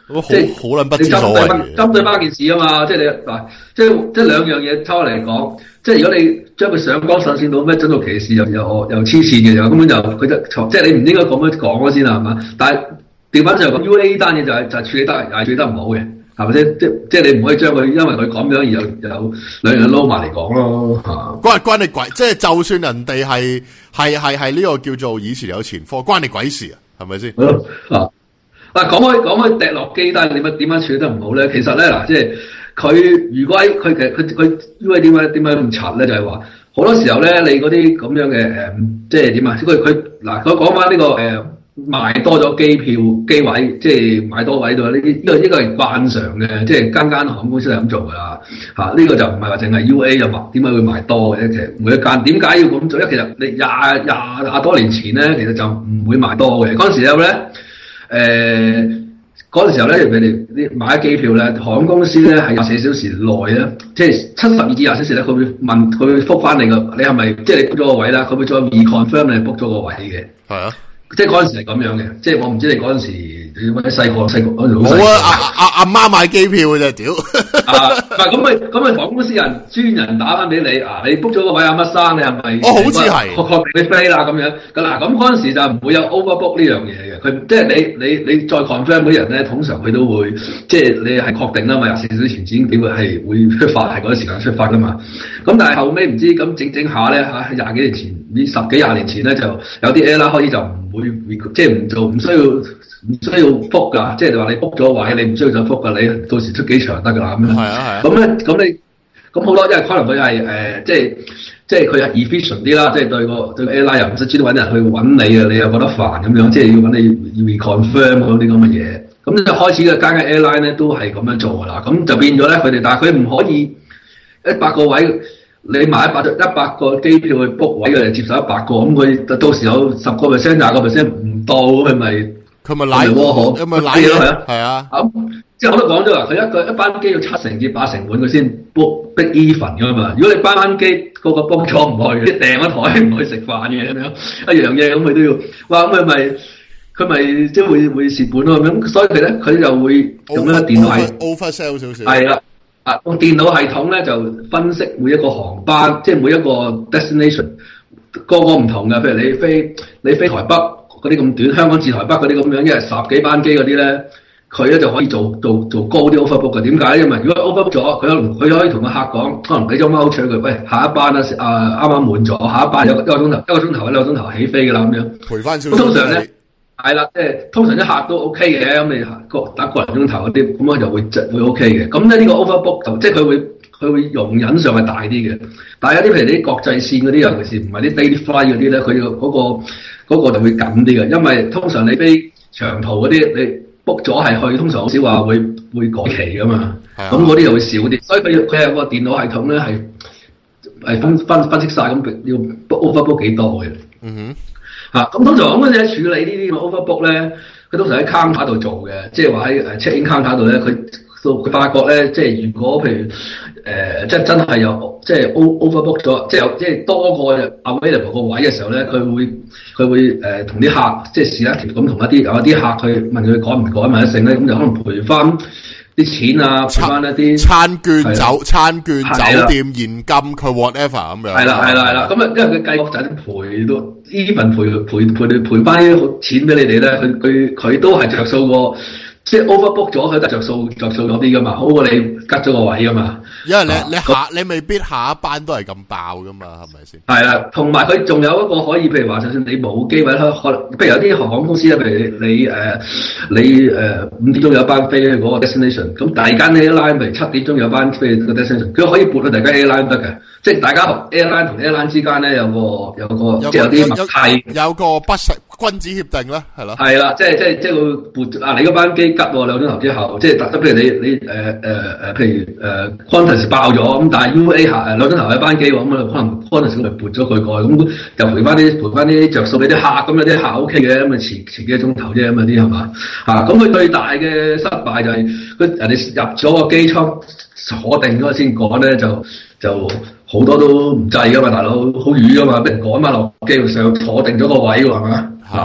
即係好撚不知所你針對謂針對翻件事啊嘛，即係你嗱，即係即係兩樣嘢抽嚟講，即係如果你將佢上綱上線到咩種族歧視又又又黐線嘅，又根本就佢就即係你唔應該咁樣講先啦，係嘛？但係調翻就講 U A 單嘢就係、是、就係、是、處理得係處理得唔好嘅。係咪先？即即係你唔可以將佢因為佢咁樣而有有兩樣撈埋嚟講咯嚇。 關關你鬼！即係就算人哋係係係係呢個叫做以前有前科，關你鬼事啊？係咪先？ 啊啊講開講開掉落機，但係點樣點樣處理得唔好咧？其實咧嗱，即係佢如果喺佢嘅佢佢因為點解點解咁柒咧？就係話好多時候咧，你嗰啲咁樣嘅誒、呃，即係點啊？佢佢嗱，佢講翻呢個誒。呃賣多咗機票機位，即係買多位度呢啲，呢個呢個係慣常嘅，即係間間航空公司係咁做㗎啦。嚇、啊，呢、呢個就唔係話淨係 U A 又賣，點解會賣多嘅？其實每一間點解要咁做？因為其實你廿廿廿多年前咧，其實就唔會賣多嘅。嗰陣時候咧，誒嗰陣時候咧，你哋啲買機票咧，航空公司咧係廿四小時內咧，即係七十二至廿小時咧，佢會問佢會覆翻你個，你係咪即係你 book 咗個位啦？佢會再 reconfirm 你 book 咗個位嘅。係啊。即係嗰陣時係咁樣嘅，即係我唔知你嗰陣時你乜細個細個嗰陣好細個。冇啊！ 阿阿阿媽買機票嘅啫，屌！ 啊，唔係咁咪咁咪航空公司人專人打翻俾你啊！你 book 咗個位阿乜生，你係咪？ 哦，好似係。 確確定你飛啦咁樣。咁嗱，咁嗰陣時就唔會有 overbook 呢樣嘢嘅。佢即係你你你再 confirm 嗰啲人咧，通常佢都會即係你係確定啦嘛，廿四小時前已經點會係會出發係嗰個時間出發噶嘛。咁但係後尾唔知咁整整下咧嚇，廿幾年前呢十幾廿年前咧就有啲 airline 開始就唔會即係唔做，唔需要唔需要覆㗎，即係話你 book 咗位，你唔需要再覆㗎，你到時出幾場得㗎啦咁樣。係啊係啊。咁咧咁你咁好多，因為可能佢係誒即係即係佢係 efficient 啲啦，即係對個對個 airline 又唔使專登揾人去揾你啊，你又覺得煩咁樣，即係要揾你 reconfirm 嗰啲咁嘅嘢。咁就開始嘅間間 airline 咧都係咁樣做㗎啦。咁就變咗咧，佢哋但係佢唔可以一百個位。你買一百一百個機票去 book 位，佢就接受一百個，咁佢到時有十個 percent、廿個 percent 唔到，佢咪佢咪賴窩河， 佢咪賴嘢咯，係啊，係啊。 咁即係我都講咗啦，佢一個一班機要七成至八成滿，佢先 book big even 㗎嘛。如果你班班機個個 book 咗唔去，訂咗台唔去食飯嘅咁樣一樣嘢，咁佢都要，哇咁佢咪佢咪即係會會蝕本咯咁，所以佢咧佢就會咁樣電腦係 oversell 少少， 係啦。啊，個電腦系統咧就分析每一個航班，即係每一個 destination，個個唔同嘅。譬如你飛你飛台北嗰啲咁短，香港至台北嗰啲咁樣，一日十幾班機嗰啲咧，佢咧就可以做做做高啲 overbook 嘅。點解？因為如果 overbook 咗，佢可能佢可以同個客講，可能俾咗 voucher佢，喂下一班啦，啊啱啱滿咗，下一班有一個鐘頭一個鐘頭一兩個鐘頭起飛㗎啦咁樣。賠翻少少。通常咧。係啦，即係通常啲客都 OK 嘅，咁你個打個零鐘頭嗰啲，咁我就會會 OK 嘅。咁咧呢個 overbook 就即係佢會佢會容忍上係大啲嘅。但係有啲譬如啲國際線嗰啲，尤其是唔係啲 daily fly 嗰啲咧，佢嗰個嗰個就會緊啲嘅。因為通常你飛長途嗰啲，你 book 咗係去，通常好少話會會改期噶嘛。咁嗰啲就會少啲。所以佢佢有個電腦系統咧係係分分分析晒咁要 overbook 幾多嘅。嗯哼。嚇咁、啊、通常咁嗰陣處理呢啲咁嘅 overbook 咧，佢通常喺 counter 度做嘅，即係話喺誒 check in counter 度咧，佢佢發覺咧，即係如果譬如誒、呃、即係真係有即係 overbook 咗，即係有即係多個 available 個位嘅時候咧，佢會佢會誒同啲客即係試一條咁同一啲有一啲客去問佢改唔改埋一成咧，咁就可能賠翻啲錢啊，賠翻一啲餐券酒、餐券酒店現金，佢 whatever 咁樣。 係啦係啦係啦，咁啊，因為佢計個陣賠到 even 賠賠賠你賠翻啲錢俾你哋咧，佢佢佢都係着數過，即係 overbook 咗，佢都着數着數咗啲噶嘛，好過你吉咗個位噶嘛。因為你、啊、你下你未必下一班都係咁爆噶嘛，係咪先？係啦，同埋佢仲有一個可以，譬如話，就算你冇機位，可能譬如有啲航空公司咧，譬如你誒、呃、你誒五點鐘有班飛去嗰個 destination， 咁第二間 airline 譬如七點鐘有班飛去個 destination， 佢可以撥去第二間 airline 得嘅，即係大家 airline 同 airline 之間咧有個有個即係有啲默契， 有個不實君子協定啦，係咯。係啦，即係即係即係佢撥啊！你嗰班機吉喎，兩個鐘頭之後，即係特譬如你你誒誒誒，譬如誒 Qantas 爆咗咁，但係 U A 下誒兩鐘頭一班機喎，咁啊可能 Qantas 咪撥咗佢過去，咁又賠翻啲賠翻啲着數俾啲客，咁有啲客 O K 嘅，咁啊遲遲幾個鐘頭啫，咁啊啲係嘛嚇？咁佢最大嘅失敗就係佢人哋入咗個機艙坐定咗先趕咧，就就好多都唔制噶嘛，大佬好瘀噶嘛，俾人趕翻落機度上坐定咗個位喎，係嘛？ 啊，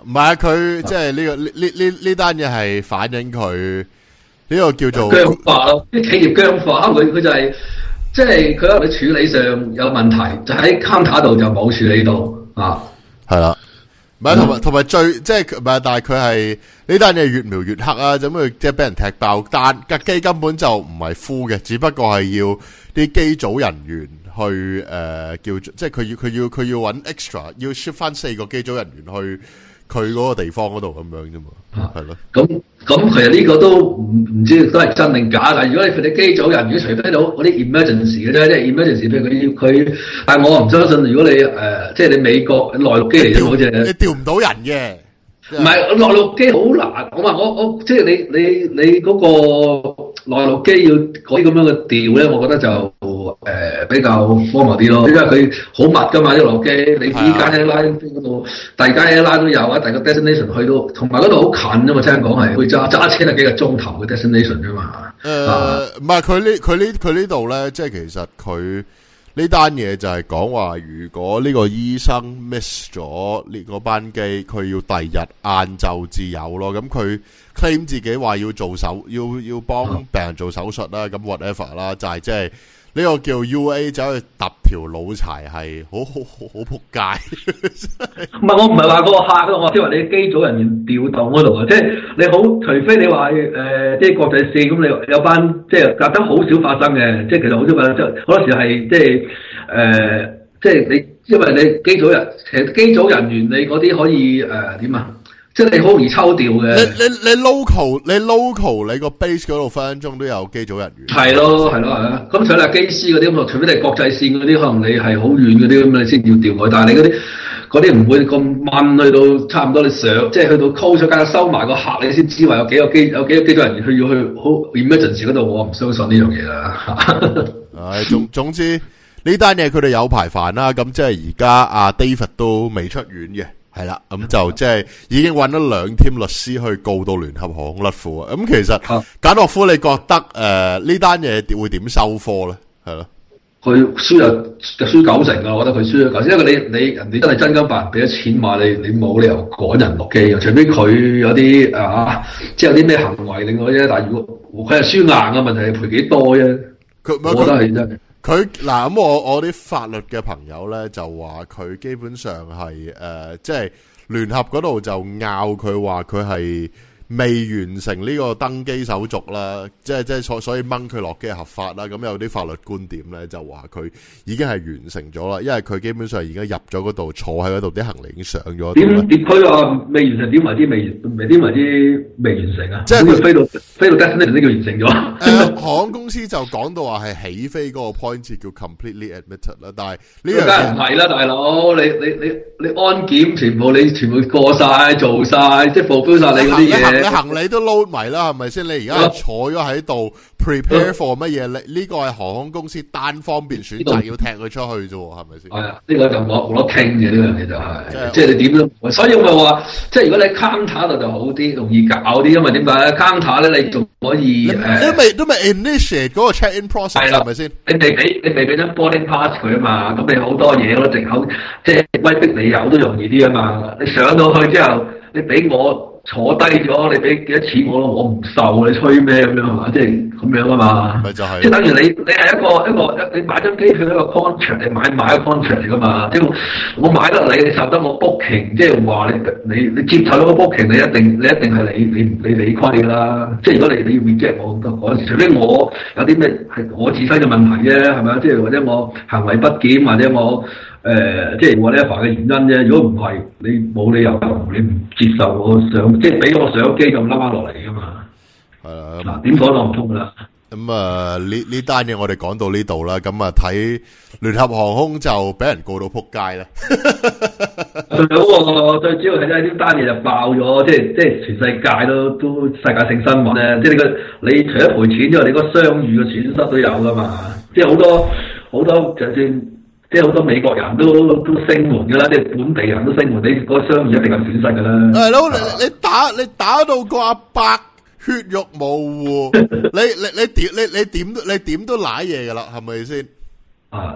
唔係啊，佢即係呢個呢呢呢呢單嘢係反映佢呢個叫做僵化咯，啲企業僵化，佢佢就係即係佢喺處理上有問題，就喺 counter 度就冇處理到啊， 係啦。唔係，同埋同埋最即係唔係，但係佢係呢單嘢越描越黑啊！咁佢即係俾人踢爆單，架機根本就唔係 full嘅，只不過係要啲機組人員去誒、呃、叫做，即係佢要佢要佢要揾 extra，要 shift 翻四個機組人員去佢嗰個地方嗰度咁樣啫嘛，係咯。 咁咁其實呢個都唔唔知都係真定假，但係如果你佢哋機組人員，除非到嗰啲 emergency 嘅啫，即係 emergency，譬如佢佢，但係我唔相信，如果你誒、呃、即係你美國內陸機嚟啫，好似你調唔到人嘅， 唔係內陸機好難。我話我我即係你你你嗰個內陸機要嗰啲咁樣嘅調咧，我覺得就誒、呃、比較荒謬啲咯，因為佢好密噶嘛啲內陸機，你呢間 airline 嗰度，第二間 airline 都有啊，第二個 destination 去到，同埋嗰度好近啫嘛，聽講係會揸揸車係幾個鐘頭嘅 destination 啫嘛。誒、 呃，唔係佢呢佢呢佢呢度咧，即係其實佢呢單嘢就係講話，如果呢個醫生 miss 咗呢個班機，佢要第日晏晝至有咯。咁佢 claim 自己話要做手，要要幫病人做手術啦，咁 whatever 啦，就係即係呢個叫 U A 走去揼條老柴，係好好好好仆街。 唔係我唔係話嗰個客，我即係話你機組人員調動嗰度啊，即係你好，除非你話誒、呃，即係國際線咁，你有班即係隔得好少發生嘅，即係其實好少發生，即係好多時係即係誒、呃，即係你因為你機組人其實機組人員你嗰啲可以誒點啊？即係你好容易抽調嘅。 你你你 local 你 local 你個 base 嗰度分分鐘都有機組人員。 係咯係咯係啊。咁除咗機師嗰啲咁，除非你國際線嗰啲，可能你係好遠嗰啲咁，你先要調佢。但係你嗰啲嗰啲唔會咁掹去到差唔多你上，即係去到 call 咗間收埋個客，你先知話有幾個機有幾個機組人員去要去好 emergency 嗰度，我唔相信呢樣嘢啦。 唉，總總之呢單嘢佢哋有排煩啦。咁即係而家阿 David 都未出院嘅。係啦，咁就即係已經揾咗兩 team 律師去告到聯合航空甩褲啊！咁其實簡諾夫，你覺得誒呢單嘢會點收科咧？係咯， 佢輸就輸九成啊！我覺得佢輸咗九成，因為你你人哋真係真金白銀俾咗錢嘛，你你冇理由趕人落機嘅，除非佢有啲啊，即係有啲咩行為令到啫。但係如果佢係輸硬嘅問題，係賠幾多啫？ 佢我覺得係真係。 佢嗱咁，我我啲法律嘅朋友咧就話佢基本上係誒、呃，即係聯合嗰度就拗佢話佢係未完成呢個登機手續啦，即係即係所所以掹佢落機係合法啦。咁有啲法律觀點咧就話佢已經係完成咗啦，因為佢基本上而家入咗嗰度坐喺嗰度，啲行李已經上咗。 點點佢話未完成？點為之未未點為之未完成啊？ 即係佢飛到飛到 destination 先叫完成咗。誒、 呃，航空公司就講到話係起飛嗰個 point 叫 completely admitted 啦，但係呢樣梗係唔係啦，大佬，你你你你安檢全部你全部過晒做晒，即係 fulfill 晒你嗰啲嘢。 你行李都撈埋啦，係咪先？你而家坐咗喺度 prepare for 乜嘢？你呢個係航空公司單方面選擇要踢佢出去啫，係咪先？ 係啊，呢個就冇冇得傾嘅呢樣嘢就係，即係你點都，所以我咪話，即係如果你 counter 度就好啲，容易搞啲，因為點解咧 counter 咧你仲可以誒， 都未都未 initiate 嗰個 check in process 係咪先？ 你未俾你未俾張 boarding pass 佢啊嘛，咁你好多嘢咯，藉口即係威逼理由都容易啲啊嘛。你上到去之後，你俾我。坐低咗，你俾幾多錢我咯？我唔受，你吹咩咁樣係嘛？即係咁樣啊嘛。 咪就係， 即係等於你你係一個一個你買張機票一個 contract，你買買個 contract 嚟噶嘛？即係我買得你，你受得我 booking，即係話你你你接受咗個 booking，你一定你一定係你你你理虧噶啦。即係如果你你要 reject 我咁多，除非我有啲咩係我自身嘅問題啫，係咪啊？即係或者我行為不檢，或者我。誒、呃，即係 whatever 嘅原因啫。如果唔係，你冇理由你唔接受我上，即係俾我上機咁拉落嚟噶嘛。係啊，嗱點講都唔通噶啦。 咁啊，呢呢單嘢我哋講到呢度啦。咁啊，睇聯合航空就俾人告到撲街啦。 最好最主要係呢單嘢就爆咗，即係即係全世界都都世界性新聞咧。即係你個你除咗賠錢之外，你個商譽嘅損失都有噶嘛。即係好多好多，就算。即係好多美國人都都聲援㗎啦，即係本地人都聲援，你嗰個商譽一定有損失㗎啦。大佬，你你打你打到個阿伯血肉模糊，你你你點你你點都你點都賴嘢㗎啦，係咪先？ 啊！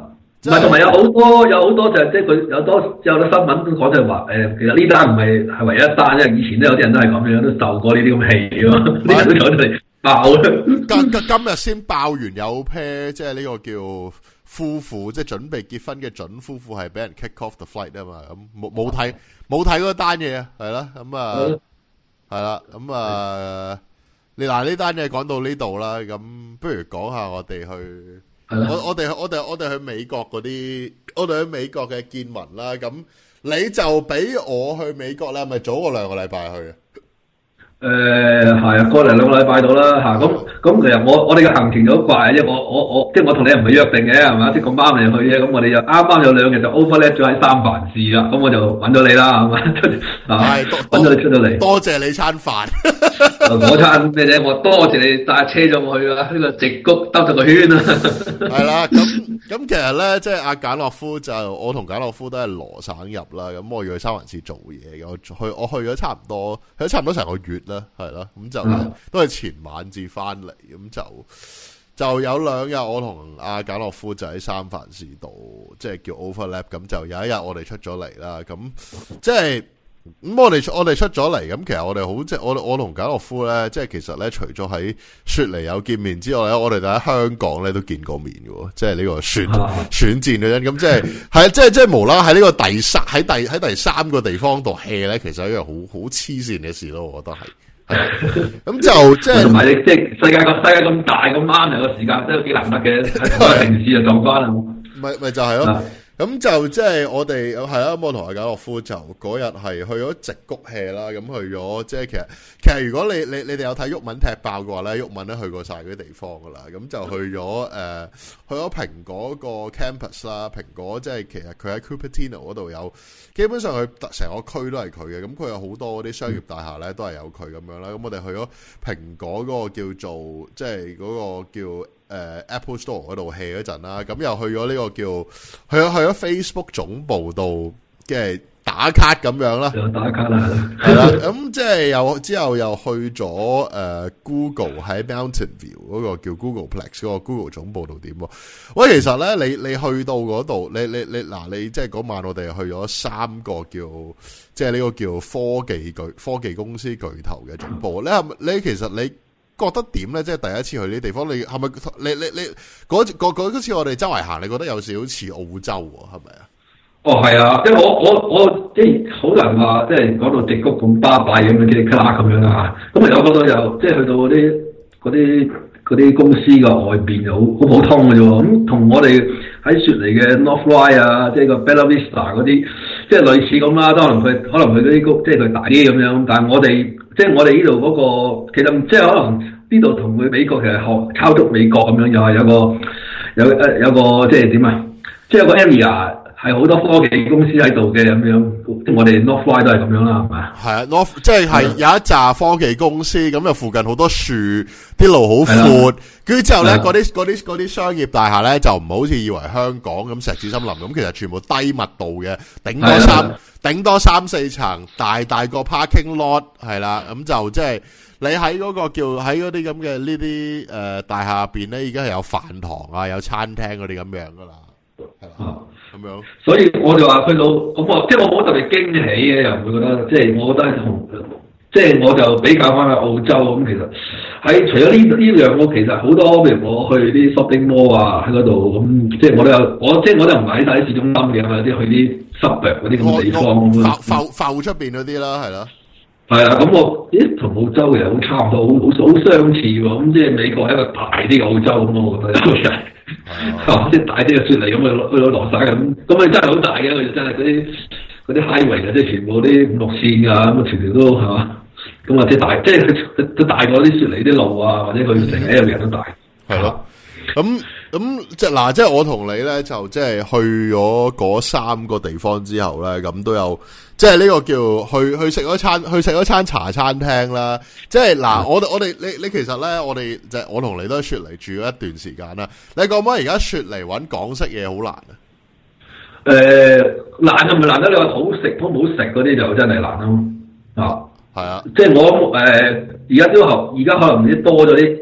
唔係，同埋有好多有好多就係即係佢有多有好多新聞都講就係話誒，其實呢單唔係係唯一一單，因為以前都有啲人都係咁樣，都受過呢啲咁嘅氣㗎嘛，啲人都走出嚟爆啦。 今今今日先爆完有 pair， 即係呢個叫夫婦，即係準備結婚嘅準夫婦係俾人 kick off the flight 啊嘛，咁冇冇睇冇睇嗰單嘢啊，係啦，咁啊係啦，咁啊你嗱呢單嘢講到呢度啦，咁不如講下我哋去。我我哋我哋我哋去美國嗰啲，我哋去美國嘅見聞啦。咁你就俾我去美國咧，係咪早過兩個禮拜去啊？ 誒係啊，過嚟兩個禮拜到啦嚇。咁咁其實我我哋嘅行程就好怪，因為我我我即係我同你唔係約定嘅係嘛，即係咁啱你去啫。咁我哋就啱啱有兩日就 overlap 咗喺三藩市啦。咁我就揾咗你啦係嘛，係揾咗你出咗嚟。 多謝你餐飯。 嗰餐咩啫？我多謝你帶車咗我去啦，呢個直谷兜咗個圈啊！ 係啦，咁咁其實咧，即係阿簡諾夫就我同簡諾夫都係羅省入啦。咁我要去三藩市做嘢嘅，我去我去咗差唔多，去咗差唔多成個月啦，係啦。咁就、嗯、都係前晚至翻嚟，咁就就有兩日我同阿簡諾夫就喺三藩市度，即係叫 overlap。咁就有一日我哋出咗嚟啦，咁即係。咁、嗯、我哋我哋出咗嚟，咁其實我哋好即係我我同簡諾夫咧，即係其實咧，除咗喺雪梨有見面之外咧，我哋就喺香港咧都見過面嘅，即係呢個選選戰嗰陣，咁即係係即係即係無啦喺呢個第三喺第喺第三個地方度 hea 咧，其實係一樣好好黐線嘅事咯，我覺得係。咁就即係同埋你即係世界咁世界咁大咁啱嘅個時間，真係幾難得嘅，喺同一個城市就撞翻啦。 咪咪就係咯。咁就即係我哋係啦，咁我同阿簡諾夫就嗰日係去咗直谷 hea 啦，咁去咗即係其實其實如果你你你哋有睇毓民踢爆嘅話咧，毓民咧去過晒嗰啲地方噶啦，咁就去咗誒、呃、去咗蘋果個 campus 啦，蘋果即係其實佢喺 Cupertino 嗰度有，基本上佢成個區都係佢嘅，咁佢有好多嗰啲商業大廈咧都係有佢咁樣啦，咁我哋去咗蘋果嗰個叫做即係嗰個叫。誒、呃、Apple Store 嗰度 hea 嗰陣啦，咁又去咗呢個叫去咗去咗 Facebook 總部度嘅打卡咁樣啦， 打卡啦， 係啦，咁即係又之後又去咗誒、呃、Google 喺 Mountain View 嗰個叫 Googleplex 嗰個 Google 總部度點喎？喂，其實咧，你你去到嗰度，你你你嗱，你即係嗰晚我哋去咗三個叫即係呢個叫科技巨科技公司巨頭嘅總部，你係咪你其實你？覺得點咧？即係第一次去呢啲地方，你係咪你你你嗰嗰嗰次我哋周圍行，你覺得有少少似澳洲喎？係咪啊？ 哦，係啊，因為我我我即係好難話，即係講到直谷咁巴閉咁樣，噼里啪啦咁樣啦嚇。咁啊有嗰度又即係去到嗰啲嗰啲嗰啲公司嘅外邊又好好普通嘅啫喎。咁同我哋喺雪梨嘅 North Ryde 啊，即係個 Bella Vista 嗰啲，即係類似咁啦。都可能佢可能佢嗰啲谷即係佢大啲咁樣，但係我哋。即係我哋呢度嗰個，其實即係可能呢度同佢美國其實學抄足美國咁樣，又係有個有誒有個即係點啊？即係有個 area 係好多科技公司喺度嘅咁樣，即係我哋 North Ryde 都係咁樣啦，係咪？係啊 ，North 即係係有一紮科技公司，咁就附近好多樹，啲路好闊，跟住之後咧，嗰啲嗰啲嗰啲商業大廈咧就唔好似以為香港咁石屎森林咁，其實全部低密度嘅，頂多三。頂多三四層，大大個 parking lot 係啦，咁就即係你喺嗰個叫喺嗰啲咁嘅呢啲誒大廈入邊咧，已經係有飯堂啊，有餐廳嗰啲咁樣噶啦，係啦，咁樣。所以我就話去到咁我即係我冇特別驚喜嘅，又唔會覺得即係我覺得同即係我就比較翻去澳洲咁，其實喺除咗呢呢兩個，其實好多譬如我去啲 shopping mall 啊喺嗰度咁，即係我都有我即係我都唔係喺晒啲市中心嘅，有啲去啲。suburb 嗰啲咁嘅地方， 浮浮出邊嗰啲啦，係咯， 係啊，咁我咦同澳洲其實好差唔多，好好好相似喎。咁即係美國係一個大啲嘅澳洲咁，我覺得有啲即係大啲嘅雪梨咁去去到落晒咁，咁啊真係好大嘅，佢真係嗰啲嗰啲 highway 啊，即係全部啲五六線啊，咁啊條條都係嘛，咁啊即係大，即係佢佢大過啲雪梨啲路啊，或者佢成日一樣都大， 係咯，咁。咁即係嗱，即係我同你咧，就即係去咗嗰三個地方之後咧，咁都有即係呢個叫去去食咗餐去食咗餐茶餐廳啦。即係嗱，我我哋你你其實咧，我哋即係我同你都喺雪梨住咗一段時間啦。你覺唔覺得而家雪梨揾港式嘢好難啊？ 誒、呃，難就唔係難得，你話好食好唔好食嗰啲就真係難咯。啊， 係啊， 即係我誒而家都學，而家可能啲多咗啲。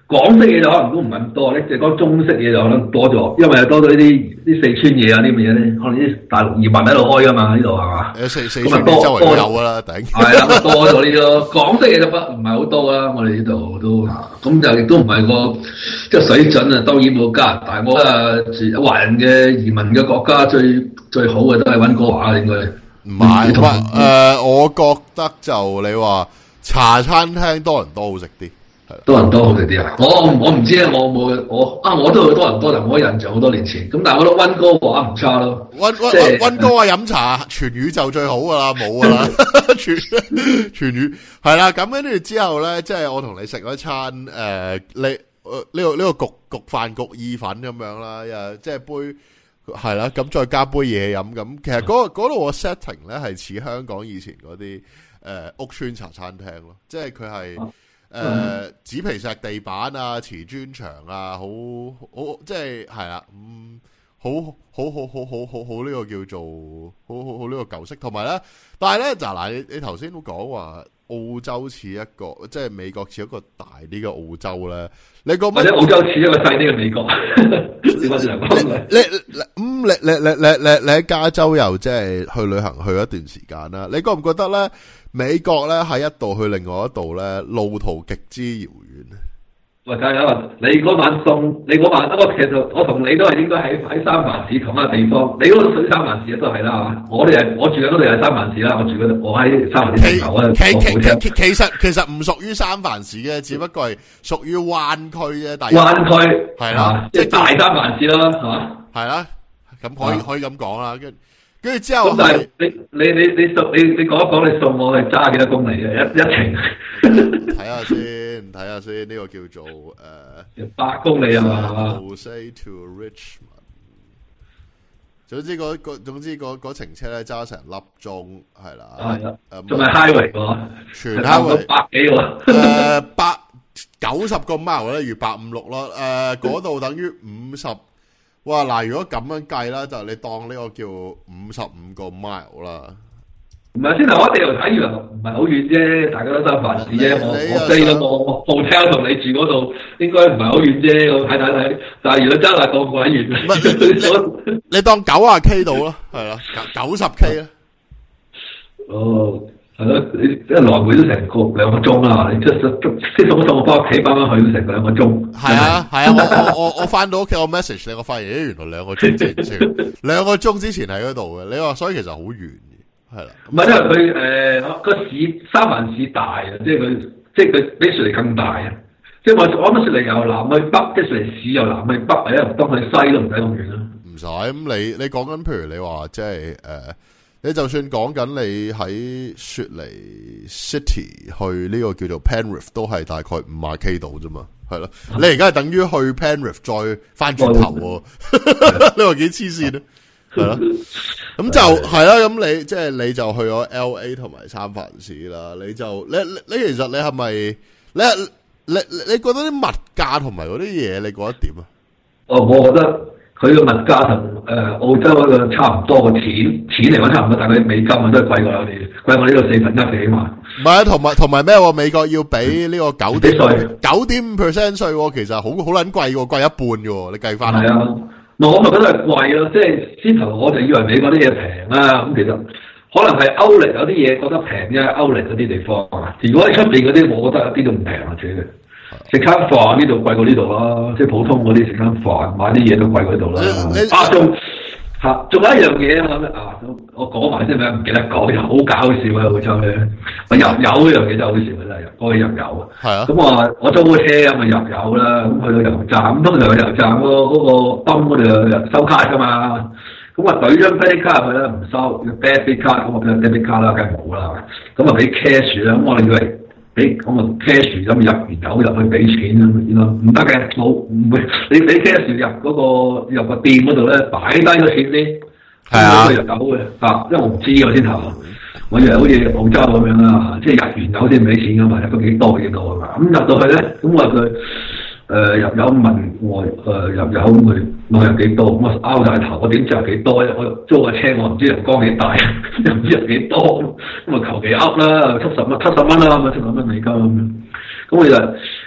港式嘢就可能都唔係咁多，咧即係講中式嘢就可能多咗，因為多咗呢啲啲四川嘢啊啲咁嘅嘢咧，可能啲大陸移民喺度開噶嘛，呢度係嘛？ 誒四四川啲周圍都有噶啦，頂。 係啦，多咗呢啲咯。港式嘢就不唔係好多啦，我哋呢度都咁就亦都唔係個即係水準啊，當然冇加拿大。我覺得華人嘅移民嘅國家最最好嘅都係溫哥華應該。 唔係，誒，我覺得就你話茶餐廳多倫多好食啲。 多倫多好食啲啊！我我唔知啊，我冇我啊，我都去多倫多，但我印象好多年前。咁但係我覺得溫哥華唔差咯。 溫溫溫溫哥華飲茶全宇宙最好噶啦，冇噶啦，全全宇係啦。咁跟住之後咧，即係我同你食嗰餐誒、呃，你誒呢、呃這個呢、這個焗焗飯焗意粉咁樣啦，又即係杯係啦，咁再加杯嘢飲咁。其實嗰嗰度個 setting 咧係似香港以前嗰啲誒屋村茶餐廳咯，即係佢係。誒、呃，紙皮石地板啊，瓷磚牆啊，好好即係係啦，嗯，好好好好好好好呢個叫做好好好呢個舊式，同埋咧，但係咧就嗱，你你頭先都講話澳洲似一個，即係美國似一個大啲嘅澳洲咧，你覺或者澳洲似一個細啲嘅美國？點解成講咧？ 你你咁你你你你你你喺加州又即係去旅行去一段時間啦，你覺唔覺得咧？美國咧喺一度去另外一度咧，路途極之遙遠。 喂，梗係啦，你嗰晚送，你嗰晚，我其實我同你都係應該喺喺三藩市同一個地方。你嗰度屬於三藩市都係啦，我哋係我住緊嗰度係三藩市啦，我住嗰度，我喺三藩市頭啊。 其其其實其實唔屬於三藩市嘅，只不過係屬於灣區啫。 灣區係啦， 即係大三藩市啦，係嘛？ 係啦，咁可以可以咁講啦，跟。跟住之後， 咁但係你你你你送你你講一講你送我去揸幾多公里嘅一一程？睇下先，睇下先，呢、這個叫做誒八、呃、公里啊嘛。 Jose to Richmond， 總之嗰嗰總之嗰嗰程車咧揸成粒鐘係啦， 係啊，仲係 highway 喎， 全 highway 百幾喎， 誒百九十個 mile 咧，如百五六咯，誒嗰度等於五十。哇！嗱，如果咁樣計啦，就你當呢個叫五十五個 mile 啦。 唔係先頭我地圖睇完唔係好遠啫，大家都三藩市啫。我我飛咗個 hotel 同你住嗰度，應該唔係好遠啫。我睇睇睇，但係如果真係個鬼遠， 你，你當九啊 K 度咯，係啦，九十 K 啦。 哦。係咯，你即係來回都成個兩個鐘啦，你即係先送送我翻屋企，翻翻去都成個兩個鐘。係啊係啊，我我我我翻到屋企，我 message 你，我發現誒原來兩個鐘之前，兩個鐘之前喺嗰度嘅。你話所以其實好遠嘅，係啦。 唔係因為佢誒個市三藩市大啊，即係佢即係佢比雪梨更大啊。即係我我諗雪梨由南去北，即係雪梨市由南去北，或者由東去西都唔使咁遠啦。 唔使咁你你講緊，譬如你話即係誒。呃你就算講緊你喺雪梨 City 去呢個叫做 Penrith 都係大概五十 K 度啫嘛，係咯。你而家係等於去 Penrith 再翻轉頭喎，你話幾黐線咧？係咯，咁就係啦。咁你即係你就去咗 L A 同埋三藩市啦。你就你你你其實你係咪你你你覺得啲物價同埋嗰啲嘢，你覺得點啊？ 哦，我覺得。佢個物價同誒澳洲嗰個差唔多，個錢錢嚟講差唔多，但係佢美金啊都係貴過我哋，貴過呢度四分一嘅起碼。唔係啊，同埋同埋咩？美國要俾呢個九點九點五 percent 稅，其實好好撚貴喎，貴一半嘅，你計翻。係啊，我咪覺得係貴咯，即係先頭我就以為美國啲嘢平啦，咁其實可能係歐力有啲嘢覺得平啫，歐力嗰啲地方啊。如果喺出邊嗰啲，我覺得一啲都唔平啊，主要。食餐飯呢度貴過呢度啦，即係普通嗰啲食餐飯買啲嘢都貴過呢度啦。啊，仲嚇仲有一樣嘢啊！啊，我講埋先咩？唔記得講，又好搞笑啊！澳洲咧，我入油呢樣嘢真係好笑啊！真係，我去入油啊。係啊。咁我我租個車咁咪入油啦，咁去到油站，咁通常去油站嗰嗰個泵嗰度收卡㗎嘛。咁啊，懟張 debit 卡入去啦，唔收 debit 卡，咁我俾 debit 卡啦，梗係冇啦。咁啊，俾 cash 啦，咁我哋以為。俾咁啊 cash 咁入完油入去俾錢啊，原來唔得嘅，冇唔會你俾 cash 入嗰、那個入個店嗰度咧，擺低個錢先，係啊，入油嘅啊，因為我唔知我先頭，我以為好似澳洲咁樣啦，即係入完油先俾錢噶嘛，入咗幾多幾多啊嘛，咁入到去咧，咁我佢誒入油問我誒、呃、入油咁佢我入幾多，咁我拗大頭，我點知入幾多咧？我租個車我唔知人光幾大，又唔知入幾多，咁啊求其噏啦，七十蚊七十蚊啦，咁啊七十蚊美金咁樣，咁我就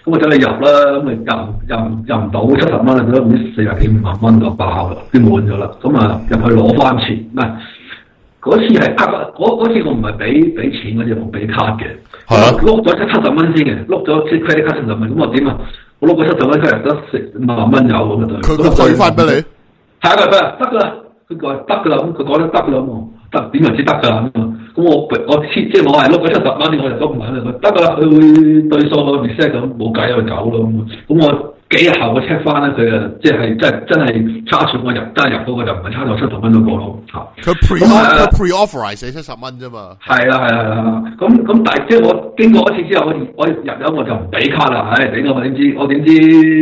咁我走去入啦，咁咪入入入唔到七十蚊啦，佢都唔知四廿幾五萬蚊就爆啦，啲滿咗啦。咁啊入去攞翻錢，唔係嗰次係呃，嗰嗰次我唔係俾俾錢嗰次，我俾卡嘅，碌咗七十蚊先嘅，碌咗 credit card 七十蚊，咁我點啊？我碌個七十蚊出嚟得成五萬蚊有咁啊！ 佢佢退翻俾你， 係啊，佢話得噶啦，佢話得噶啦，咁佢講得得噶啦，得點為之得噶啦？咁我我即係我係碌咗七十蚊，我就都唔係佢得噶啦，佢會對數個 reset 咁冇計去走咯。咁我幾日後我 check 翻咧，佢啊即係真係真係差錯，我入真係入嗰個就唔係差錯七十蚊嗰個咯嚇。 佢 pre 佢 pre authorize 七十蚊啫嘛。 係啦係啦係啦，咁咁但係即係我經過一次之後，我我入咗我就唔俾卡啦。唉，頂我點知我點知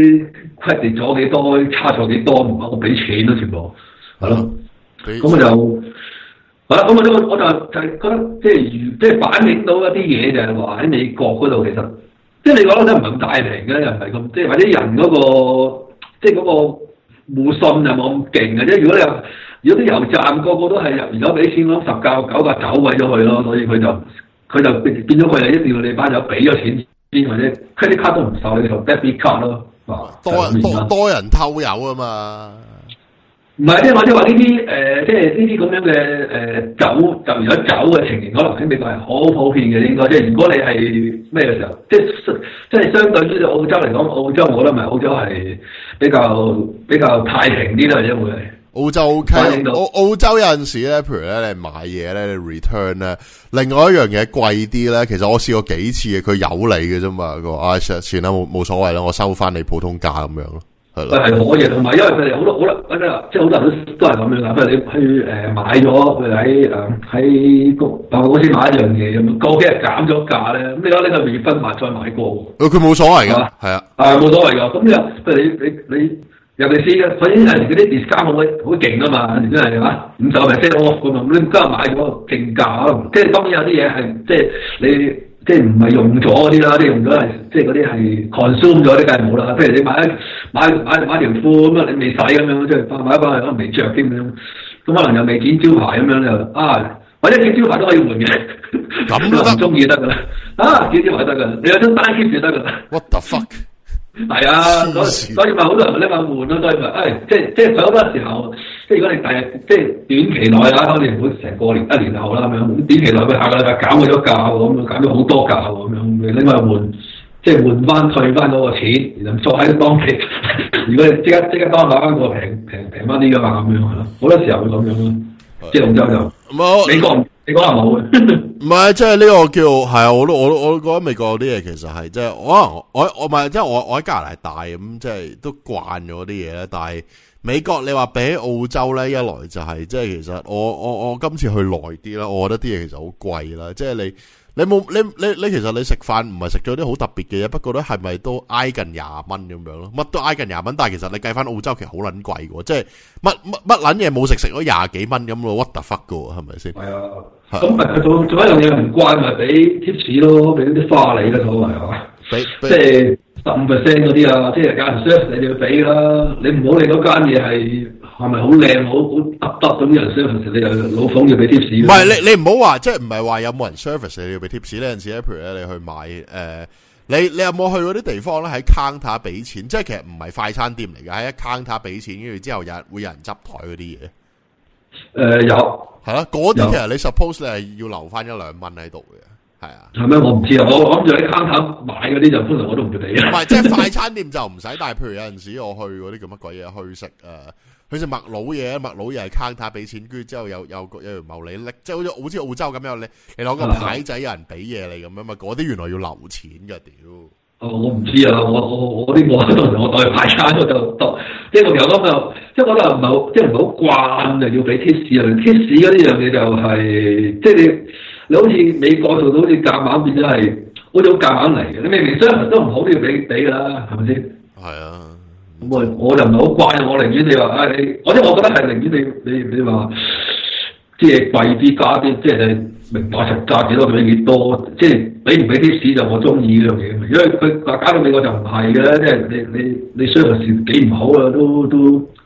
credit 咗幾多，差錯幾多，唔我俾錢咯全部係咯。咁我就。好啦，咁我都我就就係覺得即係即係反映到一啲嘢就係話喺美國嗰度其實即係你講得唔係咁大平嘅，又唔係咁即係或者人嗰、嗰個即係嗰個互信又冇咁勁嘅啫。如果你有如果啲油站個個都係入完咗俾錢咁十架九架走鬼咗佢咯，所以佢就佢就變變咗佢係一定要你班友俾咗錢先，或者 credit card 都唔受，你就 debit card 咯。 多多多人偷油啊嘛。 唔係，即係我即係話呢啲誒，即係呢啲咁樣嘅誒走就如果走嘅情形，可能喺美國係好普遍嘅應該。即係如果你係咩嘅時候，即係即係相對於澳洲嚟講，澳洲我覺得唔係澳洲係比較比較太平啲啦，因為澳洲 OK，澳澳洲有陣時咧，譬如咧你買嘢咧，你 return 咧，另外一樣嘢貴啲咧，其實我試過幾次嘅，佢有你嘅啫嘛，佢話啊算啦，冇冇所謂啦，我收翻你普通價咁樣咯。係係可以，同埋因為佢哋好多好多即係好多人都都係咁樣噶。譬如你去誒、呃、買咗，譬如喺誒喺公百貨公司買一樣嘢咁，過幾日減咗價咧，咁你攞呢個月分買再買過。佢冇所謂噶，係啊，係冇所謂噶。咁你譬如你你你尤其是嘅，佢已經係嗰啲 discount 好好勁啊嘛，真係嚇五十個 percent off 咁嘛。你今日買咗勁價，即係當然有啲嘢係即係你。即係唔係用咗嗰啲啦，啲用咗係即係嗰啲係 consume 咗啲梗係冇啦。譬如你買一買買買條褲咁啊，你未洗咁樣，即係買一翻嚟可能未着添咁樣，咁可能又未剪招牌咁樣就啊，或者剪招牌都可以換嘅，咁都唔中意得噶啦，啊剪招牌得噶，你有張單 keep 就得噶啦。What the fuck？係啊，所以咪好多人拎下換咯，所以咪誒，即係即係佢好多時候，即係如果你第日即係短期內啊，可能唔會成個年一年後啦咁樣，短期內佢下個禮拜減咗價喎，咁減咗好多價喎，咁樣你拎去換，即係換翻退翻嗰個錢，然後再喺當期，如果你即刻即刻當買翻個平平平翻啲噶嘛，咁樣係咯，好多時候會咁樣咯，即係澳洲就美國。你講係冇嘅，唔係即係呢個叫係啊！我都我都我都覺得美國有啲嘢其實係即係可能我我唔係即係我我喺加拿大大咁即係都慣咗啲嘢咧，但係美國你話比起澳洲咧，一來就係、是、即係其實我我我今次去耐啲啦，我覺得啲嘢其實好貴啦，即係你你冇你你你其實你食飯唔係食咗啲好特別嘅嘢，不過咧係咪都挨近廿蚊咁樣咯？乜都挨近廿蚊，但係其實你計翻澳洲其實好撚貴嘅，即係乜乜乜撚嘢冇食食咗廿幾蚊咁咯 ，what the fuck 嘅係咪先？係啊。咁咪做做一樣嘢唔慣咪俾 tips 咯，俾啲花你啦所謂係嘛？俾即係十五 percent 嗰啲啊，即係有人 service 你要俾啦。你唔好理嗰間嘢係係咪好靚好好得得咁啲人 service 你又老闆要俾 tips。唔係你你唔好話即係唔係話有冇人 service 你要俾 tips 呢陣時咧？譬如咧你去買誒、呃，你你有冇去嗰啲地方咧喺 counter 俾錢？即係其實唔係快餐店嚟嘅，喺一 counter 俾錢，跟住之後有人會有人執台嗰啲嘢。誒、呃，有係啦，嗰啲其實你 suppose 你係要留翻一兩蚊喺度嘅，係啊。係咩？我唔知啊，我諗住喺 counter 買嗰啲就通常我都唔會俾。唔係，即係快餐店就唔使，但係譬如有陣時我去嗰啲叫乜鬼嘢，去食誒，去食麥佬嘢，麥佬又係 counter 俾錢，跟住之後有有有條茂利拎，即係好似好似澳洲咁樣，你你攞個牌仔有人俾嘢你咁樣嘛，嗰啲原來要留錢㗎，屌！哦，我唔知啊，我我我啲我當時我當係派餐我就當，即係我其實咁就，即係我覺得唔係好，即係唔係好慣就要俾 tips 啊 ，tips 嗰啲樣嘢就係、是，即係你你好似美國做到好似夾硬變咗係，好似好夾硬嚟嘅，你明明商人都唔好都要俾俾㗎啦，係咪先？係啊，咁我我就唔係好慣，我寧願你話啊你，我即係我覺得係寧願你你你話，即係貴啲加啲，即係明碼實價幾多俾幾多，即係。俾唔俾啲士就我中意呢樣嘢，因為佢話搞到美國就唔係嘅，即係你你你 service 幾唔好啊，都都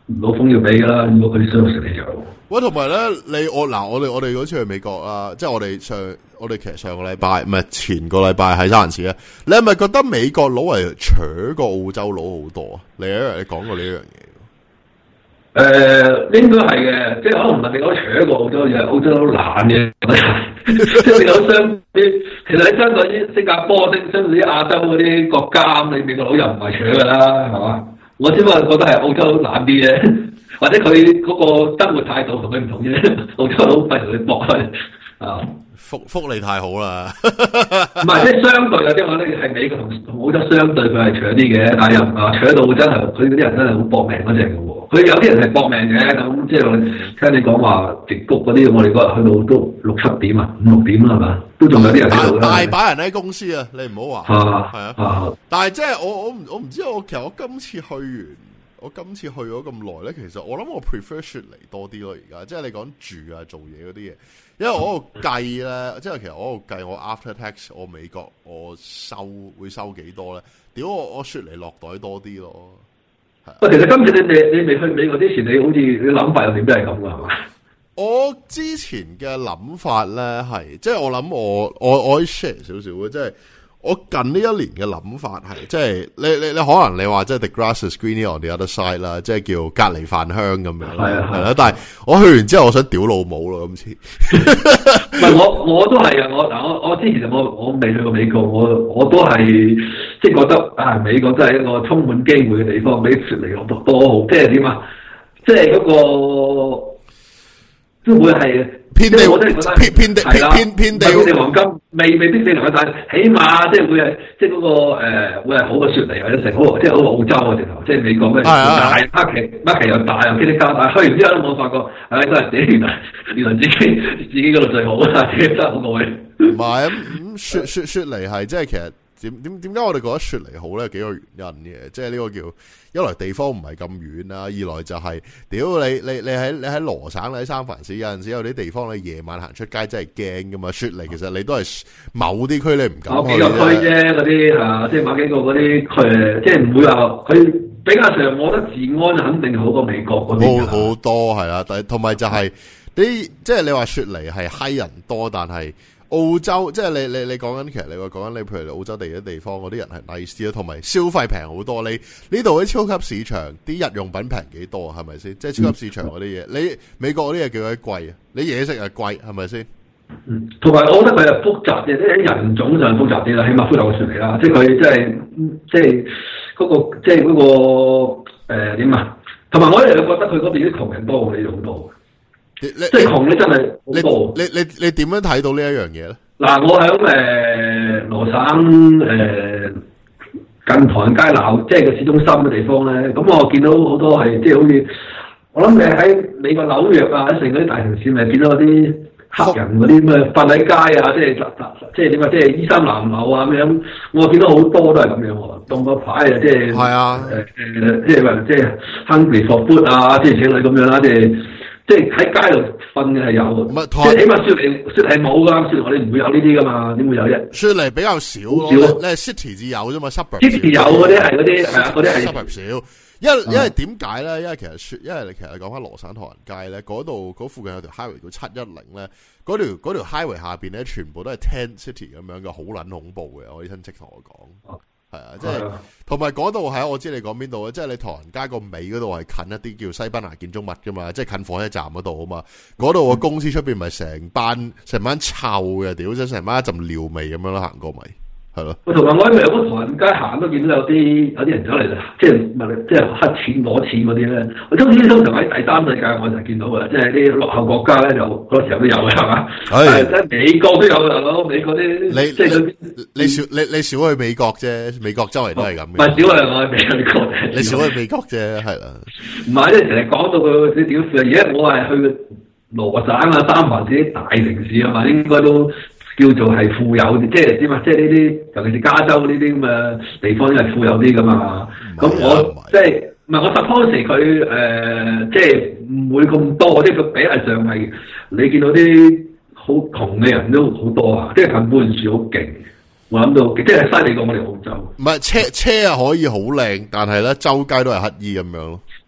老馮要俾噶啦，如果佢啲商食嚟就。 喂，同埋咧，你我嗱，我哋我哋嗰次去美國啦，即係我哋上，我哋其實上個禮拜唔係前個禮拜喺三藩市咧，你係咪覺得美國佬係扯過澳洲佬好多啊？你一樣你講過呢一樣嘢。 誒、呃，應該係嘅，即係可能唔係美國扯過澳洲，而係澳洲佬懶嘅。即係美國相啲，其實你相對於新加坡、相相對於亞洲嗰啲國家，你美國佬又唔係扯噶啦，係嘛？我只不過覺得係澳洲佬懶啲啫。或者佢嗰個生活態度同佢唔同啫，澳洲佬費事去搏佢啊！ 福福利太好啦， 唔係即係相對有啲話咧係美國同同澳洲相對佢係搶啲嘅，但係又唔係搶到真係佢嗰啲人真係好搏命嗰隻嘅喎。佢有啲人係搏命嘅，咁即係聽你講話直谷嗰啲，我哋嗰日去到都六七點啊，五六點啦係嘛，都仲有啲人喺度啦。 大把人喺公司啊，你唔好話啊， 係啊， 啊但係即係我我唔我唔知我其實我今次去完。我今次去咗咁耐咧，其實我諗我 prefer 雪梨多啲咯。而家即係你講住啊、做嘢嗰啲嘢，因為我喺度計咧，即係其實我喺度計我 after tax 我美國我收會收幾多咧？屌我我雪梨落袋多啲咯。 喂，其實今次你你你未去美國之前，你好似你諗法又點都係咁噶係嘛？ 我之前嘅諗法咧係，即係我諗我我我可以 share 少少嘅，即係。我近呢一年嘅諗法係，即係你你你可能你話即係 the grass is greener on the other side 啦，即係叫隔離飯香咁樣，係啊係啦。但係我去完之後，我想屌老母咯，今次。 唔係我我都係啊！我嗱我我之前我我未去過美國，我我都係即係覺得啊，美國真係一個充滿機會嘅地方，比雪梨落多好，即係點啊？即係嗰個都會係。 偏地， 我真係覺得偏偏地，偏偏地， 偏地黃金未未必四同一但起碼即係會係即係嗰個誒、呃、會係好過雪梨或者成好即係好過澳洲啊直頭，即係美國咩大 market market 又大又經濟加大，去完之後都冇發覺，唉真係自己原來原來自己自己嗰度最好啦，自己真係好過去。 唔係咁雪雪雪梨係即係其實點點點解我哋覺得雪梨好咧？幾個原因嘅，即係呢個叫。一來地方唔係咁遠啦，二來就係、是、屌你你你喺你喺羅省你喺三藩市有陣時有啲地方你夜晚行出街真係驚噶嘛，雪梨其實你都係某啲區你唔敢去某幾個區啫，嗰啲嚇，即係某幾個嗰啲區，即係唔會話佢比較上，我覺得治安肯定好過美國嗰邊。好好多係啦，但係同埋就係、是、啲即係你話雪梨係閪人多，但係。澳洲即係你你你講緊，其實你話講緊你，譬如澳洲地嘅地方嗰啲人係 nice 啲咯，同埋消費平好多。你呢度啲超級市場啲日用品平幾多啊？係咪先？即係超級市場嗰啲嘢，你美國嗰啲嘢幾鬼貴啊？你嘢食又貴，係咪先？ 嗯，同埋我覺得佢係複雜嘅，即係人種上複雜啲啦，起碼複雜過雪梨啦。即係佢即係即係嗰個即係嗰個誒點啊？同埋我一直覺得佢嗰邊啲窮人多過你好多。 你即係窮咧，真係好多。 你你你點樣睇到呢一樣嘢咧？ 嗱，我喺誒羅省誒、呃、近唐人街鬧，即係個市中心嘅地方咧。咁我見到好多係即係好似我諗你喺美國紐約啊，喺成嗰啲大城市咪見到啲黑人嗰啲咩瞓喺街啊，即係即係點啊，即係衣衫襤褸啊咁樣。我見到好多都係咁樣喎，動個牌啊，即係係啊， 誒誒，即係話即係 hungry for food 啊，即係請女咁樣啦，即係。即係喺街度瞓嘅係有，即係起碼雪梨雪梨冇噶，雪梨我哋唔會有呢啲噶嘛，點會有啫？ 雪梨比較少咯，你係 city 至有啫嘛 ，suburb 有嗰啲係嗰啲係啊，嗰啲係 suburb 少，因為因為點解咧？因為其實雪，因為你其實講翻羅省唐人街咧，嗰度嗰附近有條 highway 叫七一零咧，嗰條嗰條 highway 下邊咧，全部都係 tent city 咁樣嘅，好撚恐怖嘅。我啲親戚同我講。係啊，即係同埋嗰度係我知你講邊度啊，即係你唐人街個尾嗰度係近一啲叫西班牙建築物噶嘛，即係近火車站嗰度啊嘛，嗰度個公司出邊咪成班成班臭嘅，屌即成班一陣尿味咁樣咯，行過咪係咯。同埋我喺嗰個唐人街行都見到有啲有啲人走嚟，即係問即係黑錢攞錢嗰啲咧。我通常通常喺第三世界我就見到嘅，即係啲落後國家咧就嗰時候都有嘅係嘛。係喺美國都有嘅，大佬美國啲你即係你少你你少去美國啫，美國周圍都係咁嘅。 唔係少去我喺美國， 你少去美國啫，係啦。 唔係即係成日講到佢啲屌事，而家我係去羅省啊、三藩市啲大城市啊嘛，應該都。叫做係富有，即係點啊？即係呢啲，尤其是加州呢啲咁嘅地方，因為富有啲噶嘛。咁、啊、我即係唔係我 suppose 佢誒，即係唔會咁多，即係佢比例上係你見到啲好窮嘅人都好多啊！即係近半樹好勁，我諗到即係犀利過我哋澳洲。 唔係車車啊，可以好靚，但係咧周街都係乞衣咁樣咯。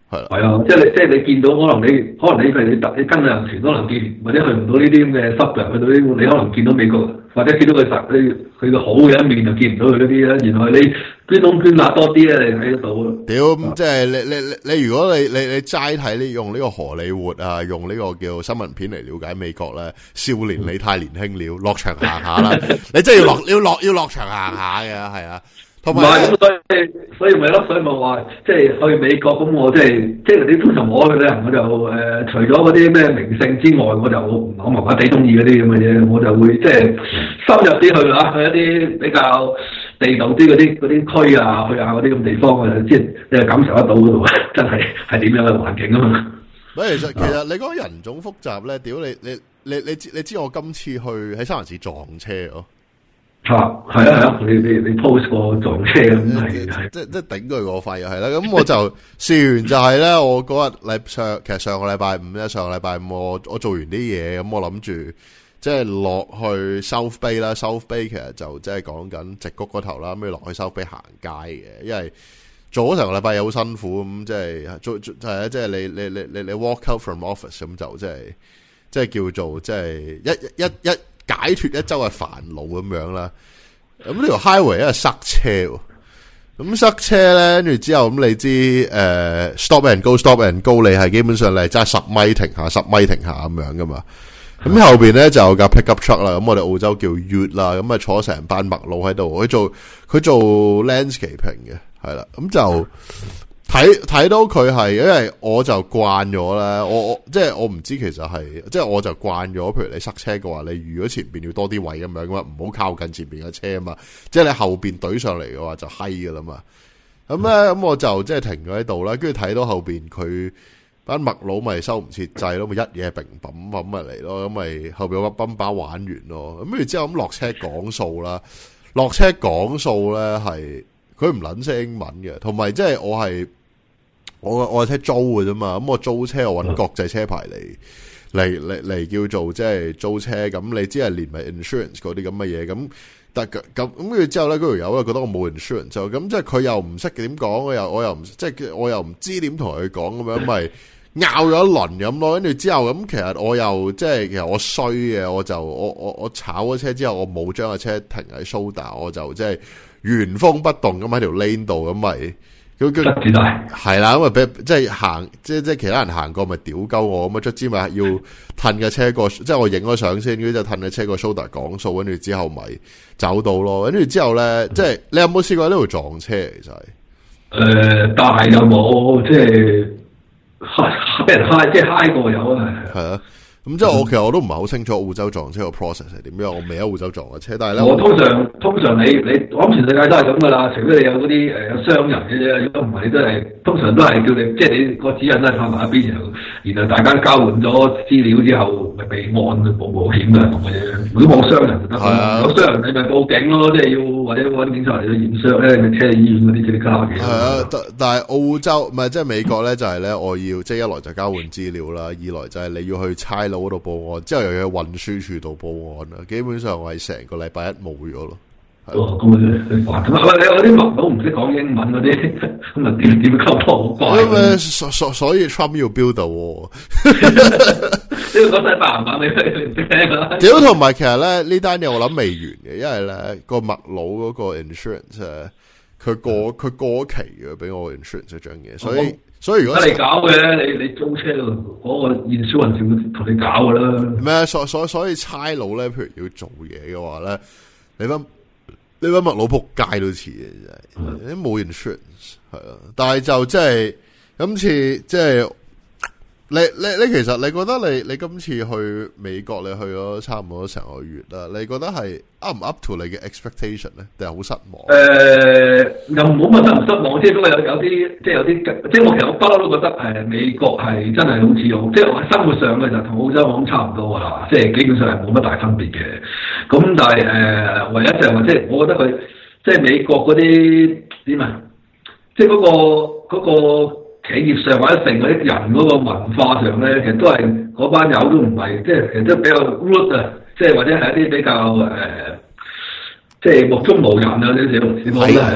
係啦， 係啊，即係你即係你見到可能你可能你譬如你你跟旅行團可能見，或者去唔到呢啲咁嘅濕嘅，去到呢你可能見到美國或者見到佢實佢佢個好嘅一面就見唔到佢嗰啲啦。原來你捐窿捐罅多啲咧，你睇得到咯。 屌，即係你你你你如果你你你齋睇呢用呢個荷里活啊，用呢個叫新聞片嚟了解美國咧，少年你太年輕了，落場行下啦，你真係要落要落要落場行下嘅，係啊。同埋咁，所以所以咪咯，所以咪話即係去美國咁，我即係即係你通常我去旅行，我就誒、呃、除咗嗰啲咩名勝之外，我就我麻麻地中意嗰啲咁嘅嘢，我就會即係深入啲去啊，去一啲比較地道啲嗰啲嗰啲區啊，去下嗰啲咁地方啊，即係你係感受得到嗰度真係係點樣嘅環境啊嘛。 其實其實你講人種複雜咧，屌你你你你知你知我今次去喺三藩市撞車哦。 啊，係啊係啊，你你你 post 個撞車咁係係， 即即頂佢個肺係啦。咁我就試完就係咧，我嗰日禮上其實上個禮拜五咧，上個禮拜五我我做完啲嘢，咁我諗住即係落去 South Bay 啦。South Bay 其實就即係講緊矽谷嗰頭啦，咁要落去 South Bay 行街嘅，因為做咗成個禮拜又好辛苦咁，即係做做係啊，即係你你你你你 walk out from office 咁就即係即係叫做即係一一一。一解脫一周嘅煩惱咁樣啦，咁呢條 highway 因為塞車，咁塞車咧，跟住之後咁你知誒、呃、stop and go stop and go， 你係基本上你係揸十米停下，十米停下咁樣噶嘛，咁後邊咧就有架 pickup truck 啦，咁我哋澳洲叫 Ute 啦，咁啊坐成班麥佬喺度，佢做佢做 landscaping 嘅，係啦，咁就。睇睇到佢係，因為我就慣咗啦，我我即係我唔知其實係，即係我就慣咗。譬如你塞車嘅話，你如果前邊要多啲位咁樣嘅話，唔好靠近前邊嘅車啊嘛。即係你後邊懟上嚟嘅話就閪噶啦嘛。咁咧咁我就即係停咗喺度啦，跟住睇到後邊佢班麥佬咪收唔切掣咯，咪一嘢並泵咁咪嚟咯，咁咪後邊有個泵把玩完咯。咁跟住之後咁落車講數啦，落車講數咧係佢唔撚識英文嘅，同埋即係我係。我我係車租嘅啫嘛，咁我租車我搵國際車牌嚟嚟嚟嚟叫做即係租車，咁你知係連埋 insurance 嗰啲咁嘅嘢，咁但係咁咁跟住之後咧，嗰條友咧覺得我冇 insurance，就咁即係佢又唔識點講，我又我又唔即係我又唔知點同佢講咁樣，咪拗咗一輪咁咯。跟住之後咁，其實我又即係其實我衰嘅，我就我我我炒咗車之後，我冇將個車停喺 shoulder， 我就即係原封不動咁喺條 lane 度咁咪。佢佢係啦，咁啊俾即係行，即係即係其他人行過咪屌鳩我咁啊！卒之咪要褪架車過，即係我影咗相先，跟住就褪架車個 shoulder 講數，跟住之後咪走到咯。跟住之後咧，即係你有冇試過喺呢度撞車？其實係誒，但係有冇即係嗨俾人嗨，即係嗨過有啊？ 係啊。咁即係我其實我都唔係好清楚澳洲撞車個 process 係點，因為我未喺澳洲撞過車。但係咧， 我通常通常你你我諗全世界都係咁噶啦，除非你有嗰啲誒有傷人嘅啫，如果唔係你都係通常都係叫你即係你個指引都係拍埋一邊，然後然後大家交換咗資料之後，咪備案去報保險嘅同嘅啫。如果冇傷人就得，啊、有傷人你咪報警咯，即係要或者揾警察嚟到驗傷咧，咪車去醫院嗰啲嗰啲卡嘅。係啊，但但係澳洲唔係即係美國咧，就係、是、咧我要即係一來就交換資料啦，二來就係你要去差佬嗰度報案，之後又要去運輸處度報案啦。基本上我係成個禮拜一冇咗咯。 哦，咁啊，你話你有啲麥佬唔識講英文嗰啲，咁啊點點溝通好怪。 因為所所所以 Trump 要 build 到， 呢個講西班牙文你唔識聽啦。 屌，同埋其實咧呢單嘢我諗未完嘅，因為咧個麥佬嗰個 insurance 誒，佢過佢過期嘅，俾我 insurance 一張嘢，所以、哦、所以如果你搞嘅，你你租車嗰、那個 insurance 會同你搞噶啦。 咩？所所所以差佬咧，譬如要做嘢嘅話咧，你諗。你班麥佬仆街都似嘅真係，你冇 insurance 係啊，但係就即係今次即係你你你其實你覺得你你今次去美國你去咗差唔多成個月啦，你覺得係 up 唔 up to 你嘅 expectation 咧，定係好失望？誒、 呃，又冇乜失唔失望，即係不過有有啲即係有啲即係我其實我不嬲都覺得誒美國係真係好似好，即係我生活上嘅就同澳洲我諗差唔多啦，即係基本上係冇乜大分別嘅。咁但係誒、呃，唯一就係話即係我覺得佢即係美國嗰啲點啊，即係嗰個嗰個。嗰個企業上或者成嗰啲人嗰個文化上咧，其實都係嗰班友都唔係，即係其實都比較 root 啊，即係或者係一啲比較誒、呃，即係目中無人啊啲少少，我覺得係，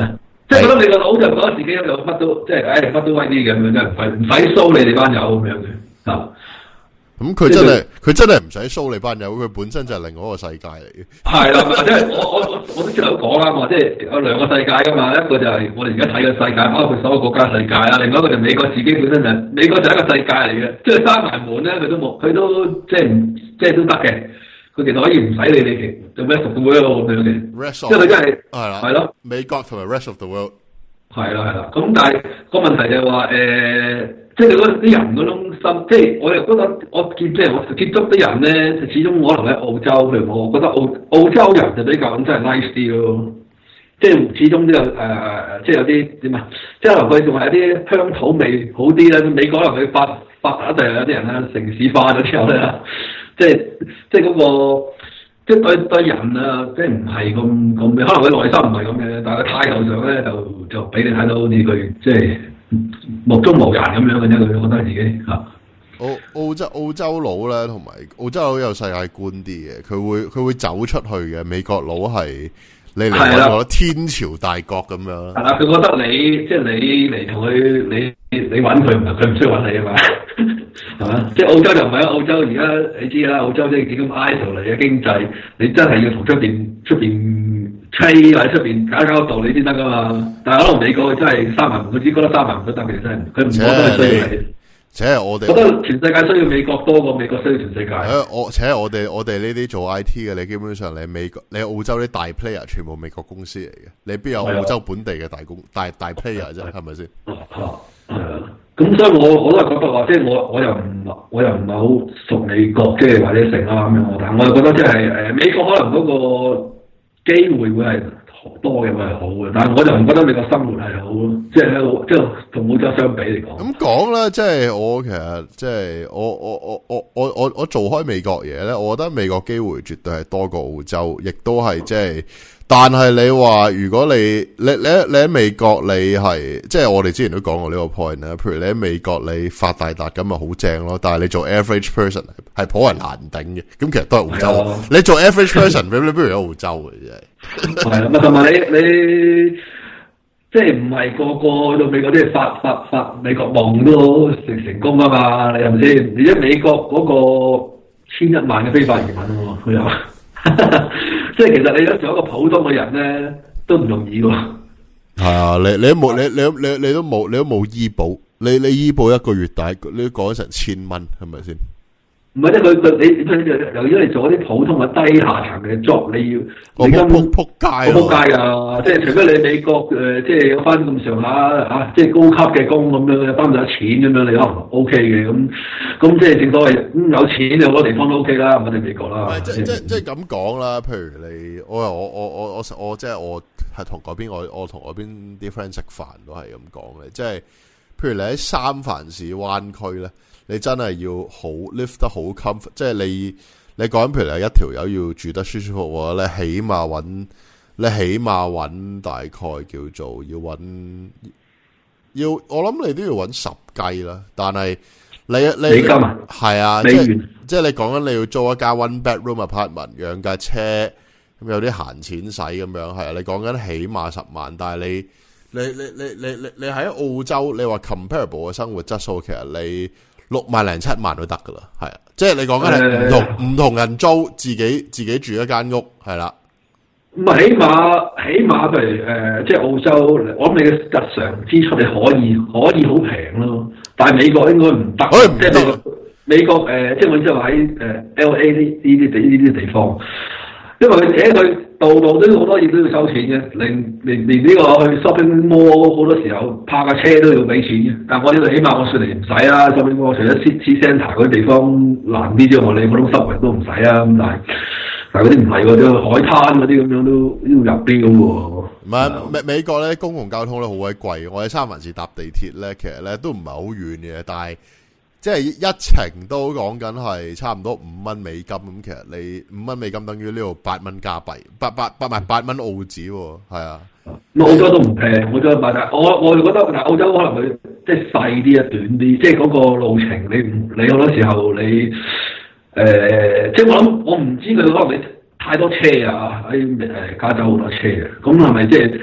即係覺得你個佬就覺得自己有乜都即係誒乜都威啲咁樣，真係唔使唔使騷你哋班友咁樣嘅啊！ 咁佢真係佢真係唔使 show 你班友，佢本身就係另外一個世界嚟嘅。 係啦，即係我我我我都之前都講啦嘛，即係有兩個世界噶嘛，一個就係我哋而家睇嘅世界，包括所有國家世界啦，另外一個就係美國自己本身就係、美國就係一個世界嚟嘅，即係閂埋門咧，佢都冇，佢都即係唔即係都得嘅，佢其實可以唔使理你哋做咩服務咯咁樣嘅，即係佢真係係啦， 係咯， 美國同埋 rest of the world 係啦係啦，咁但係個問題就係話誒。呃即係嗰啲人嗰種心，即係我又覺得我見即係我接觸啲人咧，始終可能喺澳洲，譬如我覺得澳澳洲人就比較真係 nice 啲咯。即係始終都有誒、呃，即係有啲點啊，即係可能佢仲係有啲鄉土味好啲咧。美國可能佢發發達就係有啲人咧城市化咗之後咧，即係即係嗰個即係對對人啊，即係唔係咁咁，可能佢內心唔係咁嘅，但係佢態度上咧就就俾你睇到好似佢即係。目中無人咁樣嘅啫，佢覺得自己嚇。 澳澳洲澳洲佬咧，同埋澳洲佬有世界觀啲嘅，佢會佢會走出去嘅。美國佬係你嚟揾我天朝大國咁樣。 係啦，佢覺得你即係你嚟同佢，你你揾佢唔係佢唔需要揾你啊嘛，係嘛？即係澳洲就唔係啊，澳洲而家你知啦，澳洲即係幾咁 isol 嚟嘅經濟，你真係要同出邊出邊。吹喺出邊搞搞道理先得噶嘛，但係可能美國真係閂埋門，佢只覺得閂埋門都得嘅，真係佢唔覺得需要你。 且係我哋覺得全世界需要美國多過美國需要全世界。 我且係我哋我哋呢啲做 I T 嘅，你基本上你美國你澳洲啲大 player 全部美國公司嚟嘅，你邊有澳洲本地嘅大公大大 player 啫？係咪先？ 係啊，咁所以我我都係覺得話，即係我我又唔我又唔係好熟美國，即係或者成啦咁樣，但係我又覺得即係誒美國可能嗰個。機會會係多嘅，會係好嘅，但係我就唔覺得美國生活係好咯，即係喺即係同澳洲相比嚟講。 咁講啦，即係我其實即係我我我我我我我做開美國嘢咧，我覺得美國機會絕對係多過澳洲，亦都係即係。但係你話如果你你你你喺美國你係即係我哋之前都講過呢個 point 啦，譬如你喺美國你發大達咁咪好正咯，但係你做 average person 係頗為難頂嘅，咁其實都係澳洲。啊、你做 average person 你你不如喺澳洲嘅真係。係啊，同埋你你即係唔係個個去到美國即係發發發美國夢都成成功啊嘛？你係咪先？而家美國嗰個千一萬嘅非法移民喎，佢又。即係其實你做一個普通嘅人咧，都唔容易喎。 係啊，你你都冇你你你你都冇你都冇醫保，你你醫保一個月大，你都講成千蚊，係咪先？唔係，即係佢佢你佢由於你做一啲普通嘅低下層嘅 job，你要你咁撲撲街， 撲街啊！即係除非你美國誒、呃，即係有翻咁上下嚇，即係高級嘅工咁樣，翻到有錢咁樣，你可能 O K 嘅咁。咁即係正所謂，咁、嗯、有錢就好多地方都 O K 啦，唔一定美國啦。 即即即係咁講啦，譬如你我我我我我我即係我係同嗰邊我我同嗰邊啲 friend 食飯都係咁講嘅，即係譬如你喺三藩市灣區咧。你真係要好 live 得好 comfort， 即係你你講緊譬如你一條友要住得舒舒服服，你起碼揾你起碼揾大概叫做要揾要我諗你都要揾十雞啦，但係你你美金啊， 係啊，即係即係你講緊你要租一間 one bedroom apartment， 養架車咁有啲閒錢使咁樣，係啊，你講緊起碼十萬，但係你你你你你你你喺澳洲，你話 comparable 嘅生活質素，其實你六萬零七萬都得噶啦，係啊，即係你講緊係唔同唔、呃、同人租，自己自己住一間屋，係啦。 咁啊，起碼起碼譬如誒、呃，即係澳洲，我諗你嘅日常支出你可以可以好平咯，但係美國應該唔得，即係美國美國誒、呃，即係我即係話喺誒 L A 呢呢啲地呢啲地方，因為佢寫佢度度都好多嘢都要收錢嘅，連連連呢個去 shopping mall 好多時候泊架車都要俾錢嘅。但係我呢度起碼我算嚟唔使啊 shopping mall 除咗 city centre 嗰啲地方難啲之外，你普通濕域都唔使啊。咁但係但係嗰啲唔係喎，即係海灘嗰啲咁樣都要入啲咁喎。 唔係美美國咧，公共交通咧好鬼貴。我喺三藩市搭地鐵咧，其實咧都唔係好遠嘅，但係即係一程都講緊係差唔多五蚊美金咁。其實你五蚊美金等於呢度八蚊加幣，八八八埋八蚊澳紙喎，係啊。 咁澳洲都唔平，澳洲買但係我我就覺得，但係澳洲可能佢即係細啲啊，短啲，即係嗰個路程你唔你好多時候你。誒、呃，即係我諗，我唔知佢可能你太多車啊，喺誒加州好多車啊，咁係咪即係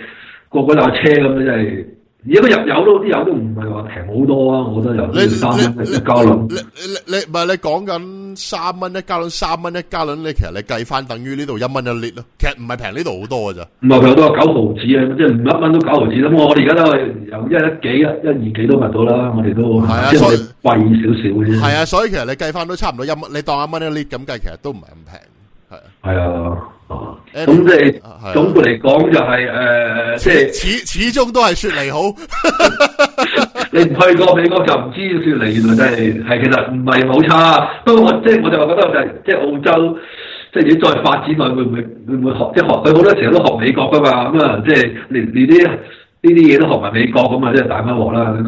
個個有車咁，真係。而家佢入油都啲油都唔係話平好多啊，我覺得油都要三蚊一加侖。 你你你唔係你講緊三蚊一加侖，三蚊一加侖，你其實你計翻等於呢度一蚊一 lit 咯，其實唔係平呢度好多㗎咋。 唔係平都有九毫子啊，即係唔一蚊都九毫子咁。我哋而家都係由一一幾一一二幾都買到啦，我哋都係啊， 即係所以貴少少嘅啫。 係啊，所以其實你計翻都差唔多一蚊，你當一蚊一 lit 咁計，其實都唔係咁平。係啊， 係啊。咁即係總括嚟講就係誒，即係始始終都係雪梨好。 你唔去過美國就唔知雪梨原來真係係其實唔係好差。不過我即係我就話覺得就係即係澳洲，即係如果再發展落去會唔會會唔會學即係學佢好多時候都學美國噶嘛咁啊，即係連連啲呢啲嘢都學埋美國咁啊，即係大翻鑊啦。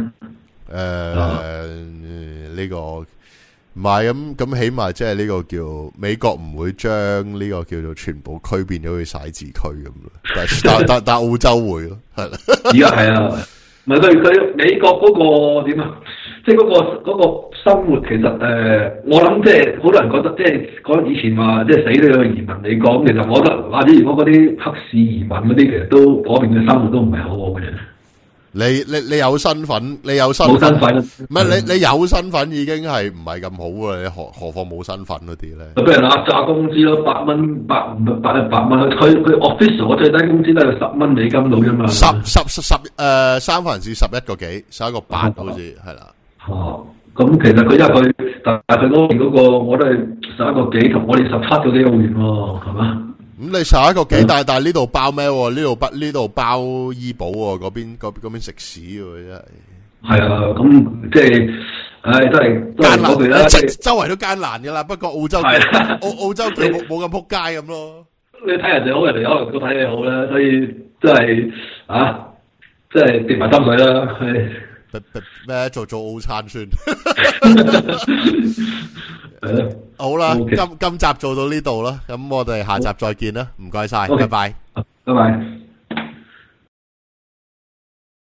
誒呢個。唔係咁咁，起碼即係呢個叫美國唔會將呢個叫做全部區變咗去徙置區咁咯，但但但但澳洲會咯，係啦。 而家係啊，唔係佢佢美國嗰個點啊？即係嗰個嗰個生活其實誒、呃，我諗即係好多人覺得即係講以前話即係死都要移民美國咁，其實我覺得或者如果嗰啲黑市移民嗰啲，其實都嗰邊嘅生活都唔係好好嘅。 你你你有身份，你有身冇身份， 唔係你你有身份已經係唔係咁好啊？你何何況冇身份嗰啲咧？ 就俾人壓榨工資咯，八蚊八八一百蚊，佢佢 official 我最低工資都係十蚊美金到啫嘛。 十十十十誒三藩市十一個幾，十一個八好似係啦。 哦，咁其實佢因為佢，但係佢嗰邊嗰個我都係十一個幾，同我哋十七個幾澳元喎，係嘛？ 咁你十一個幾，但係但係呢度包咩？呢度包呢度包醫保喎，嗰邊嗰嗰邊食屎喎，真係。係啊，咁即係，唉，都係都係嗰句啦。 周圍都艱難噶啦，不過澳洲澳澳洲佢冇冇咁撲街咁咯。 你睇人哋好，人哋可能都睇你好啦，所以真係啊，真係跌埋心水啦，係。 咩做做澳餐算？ 係好啦， okay. 今今集做到呢度啦，咁我哋下集再見啦，唔該晒，拜拜， 拜拜。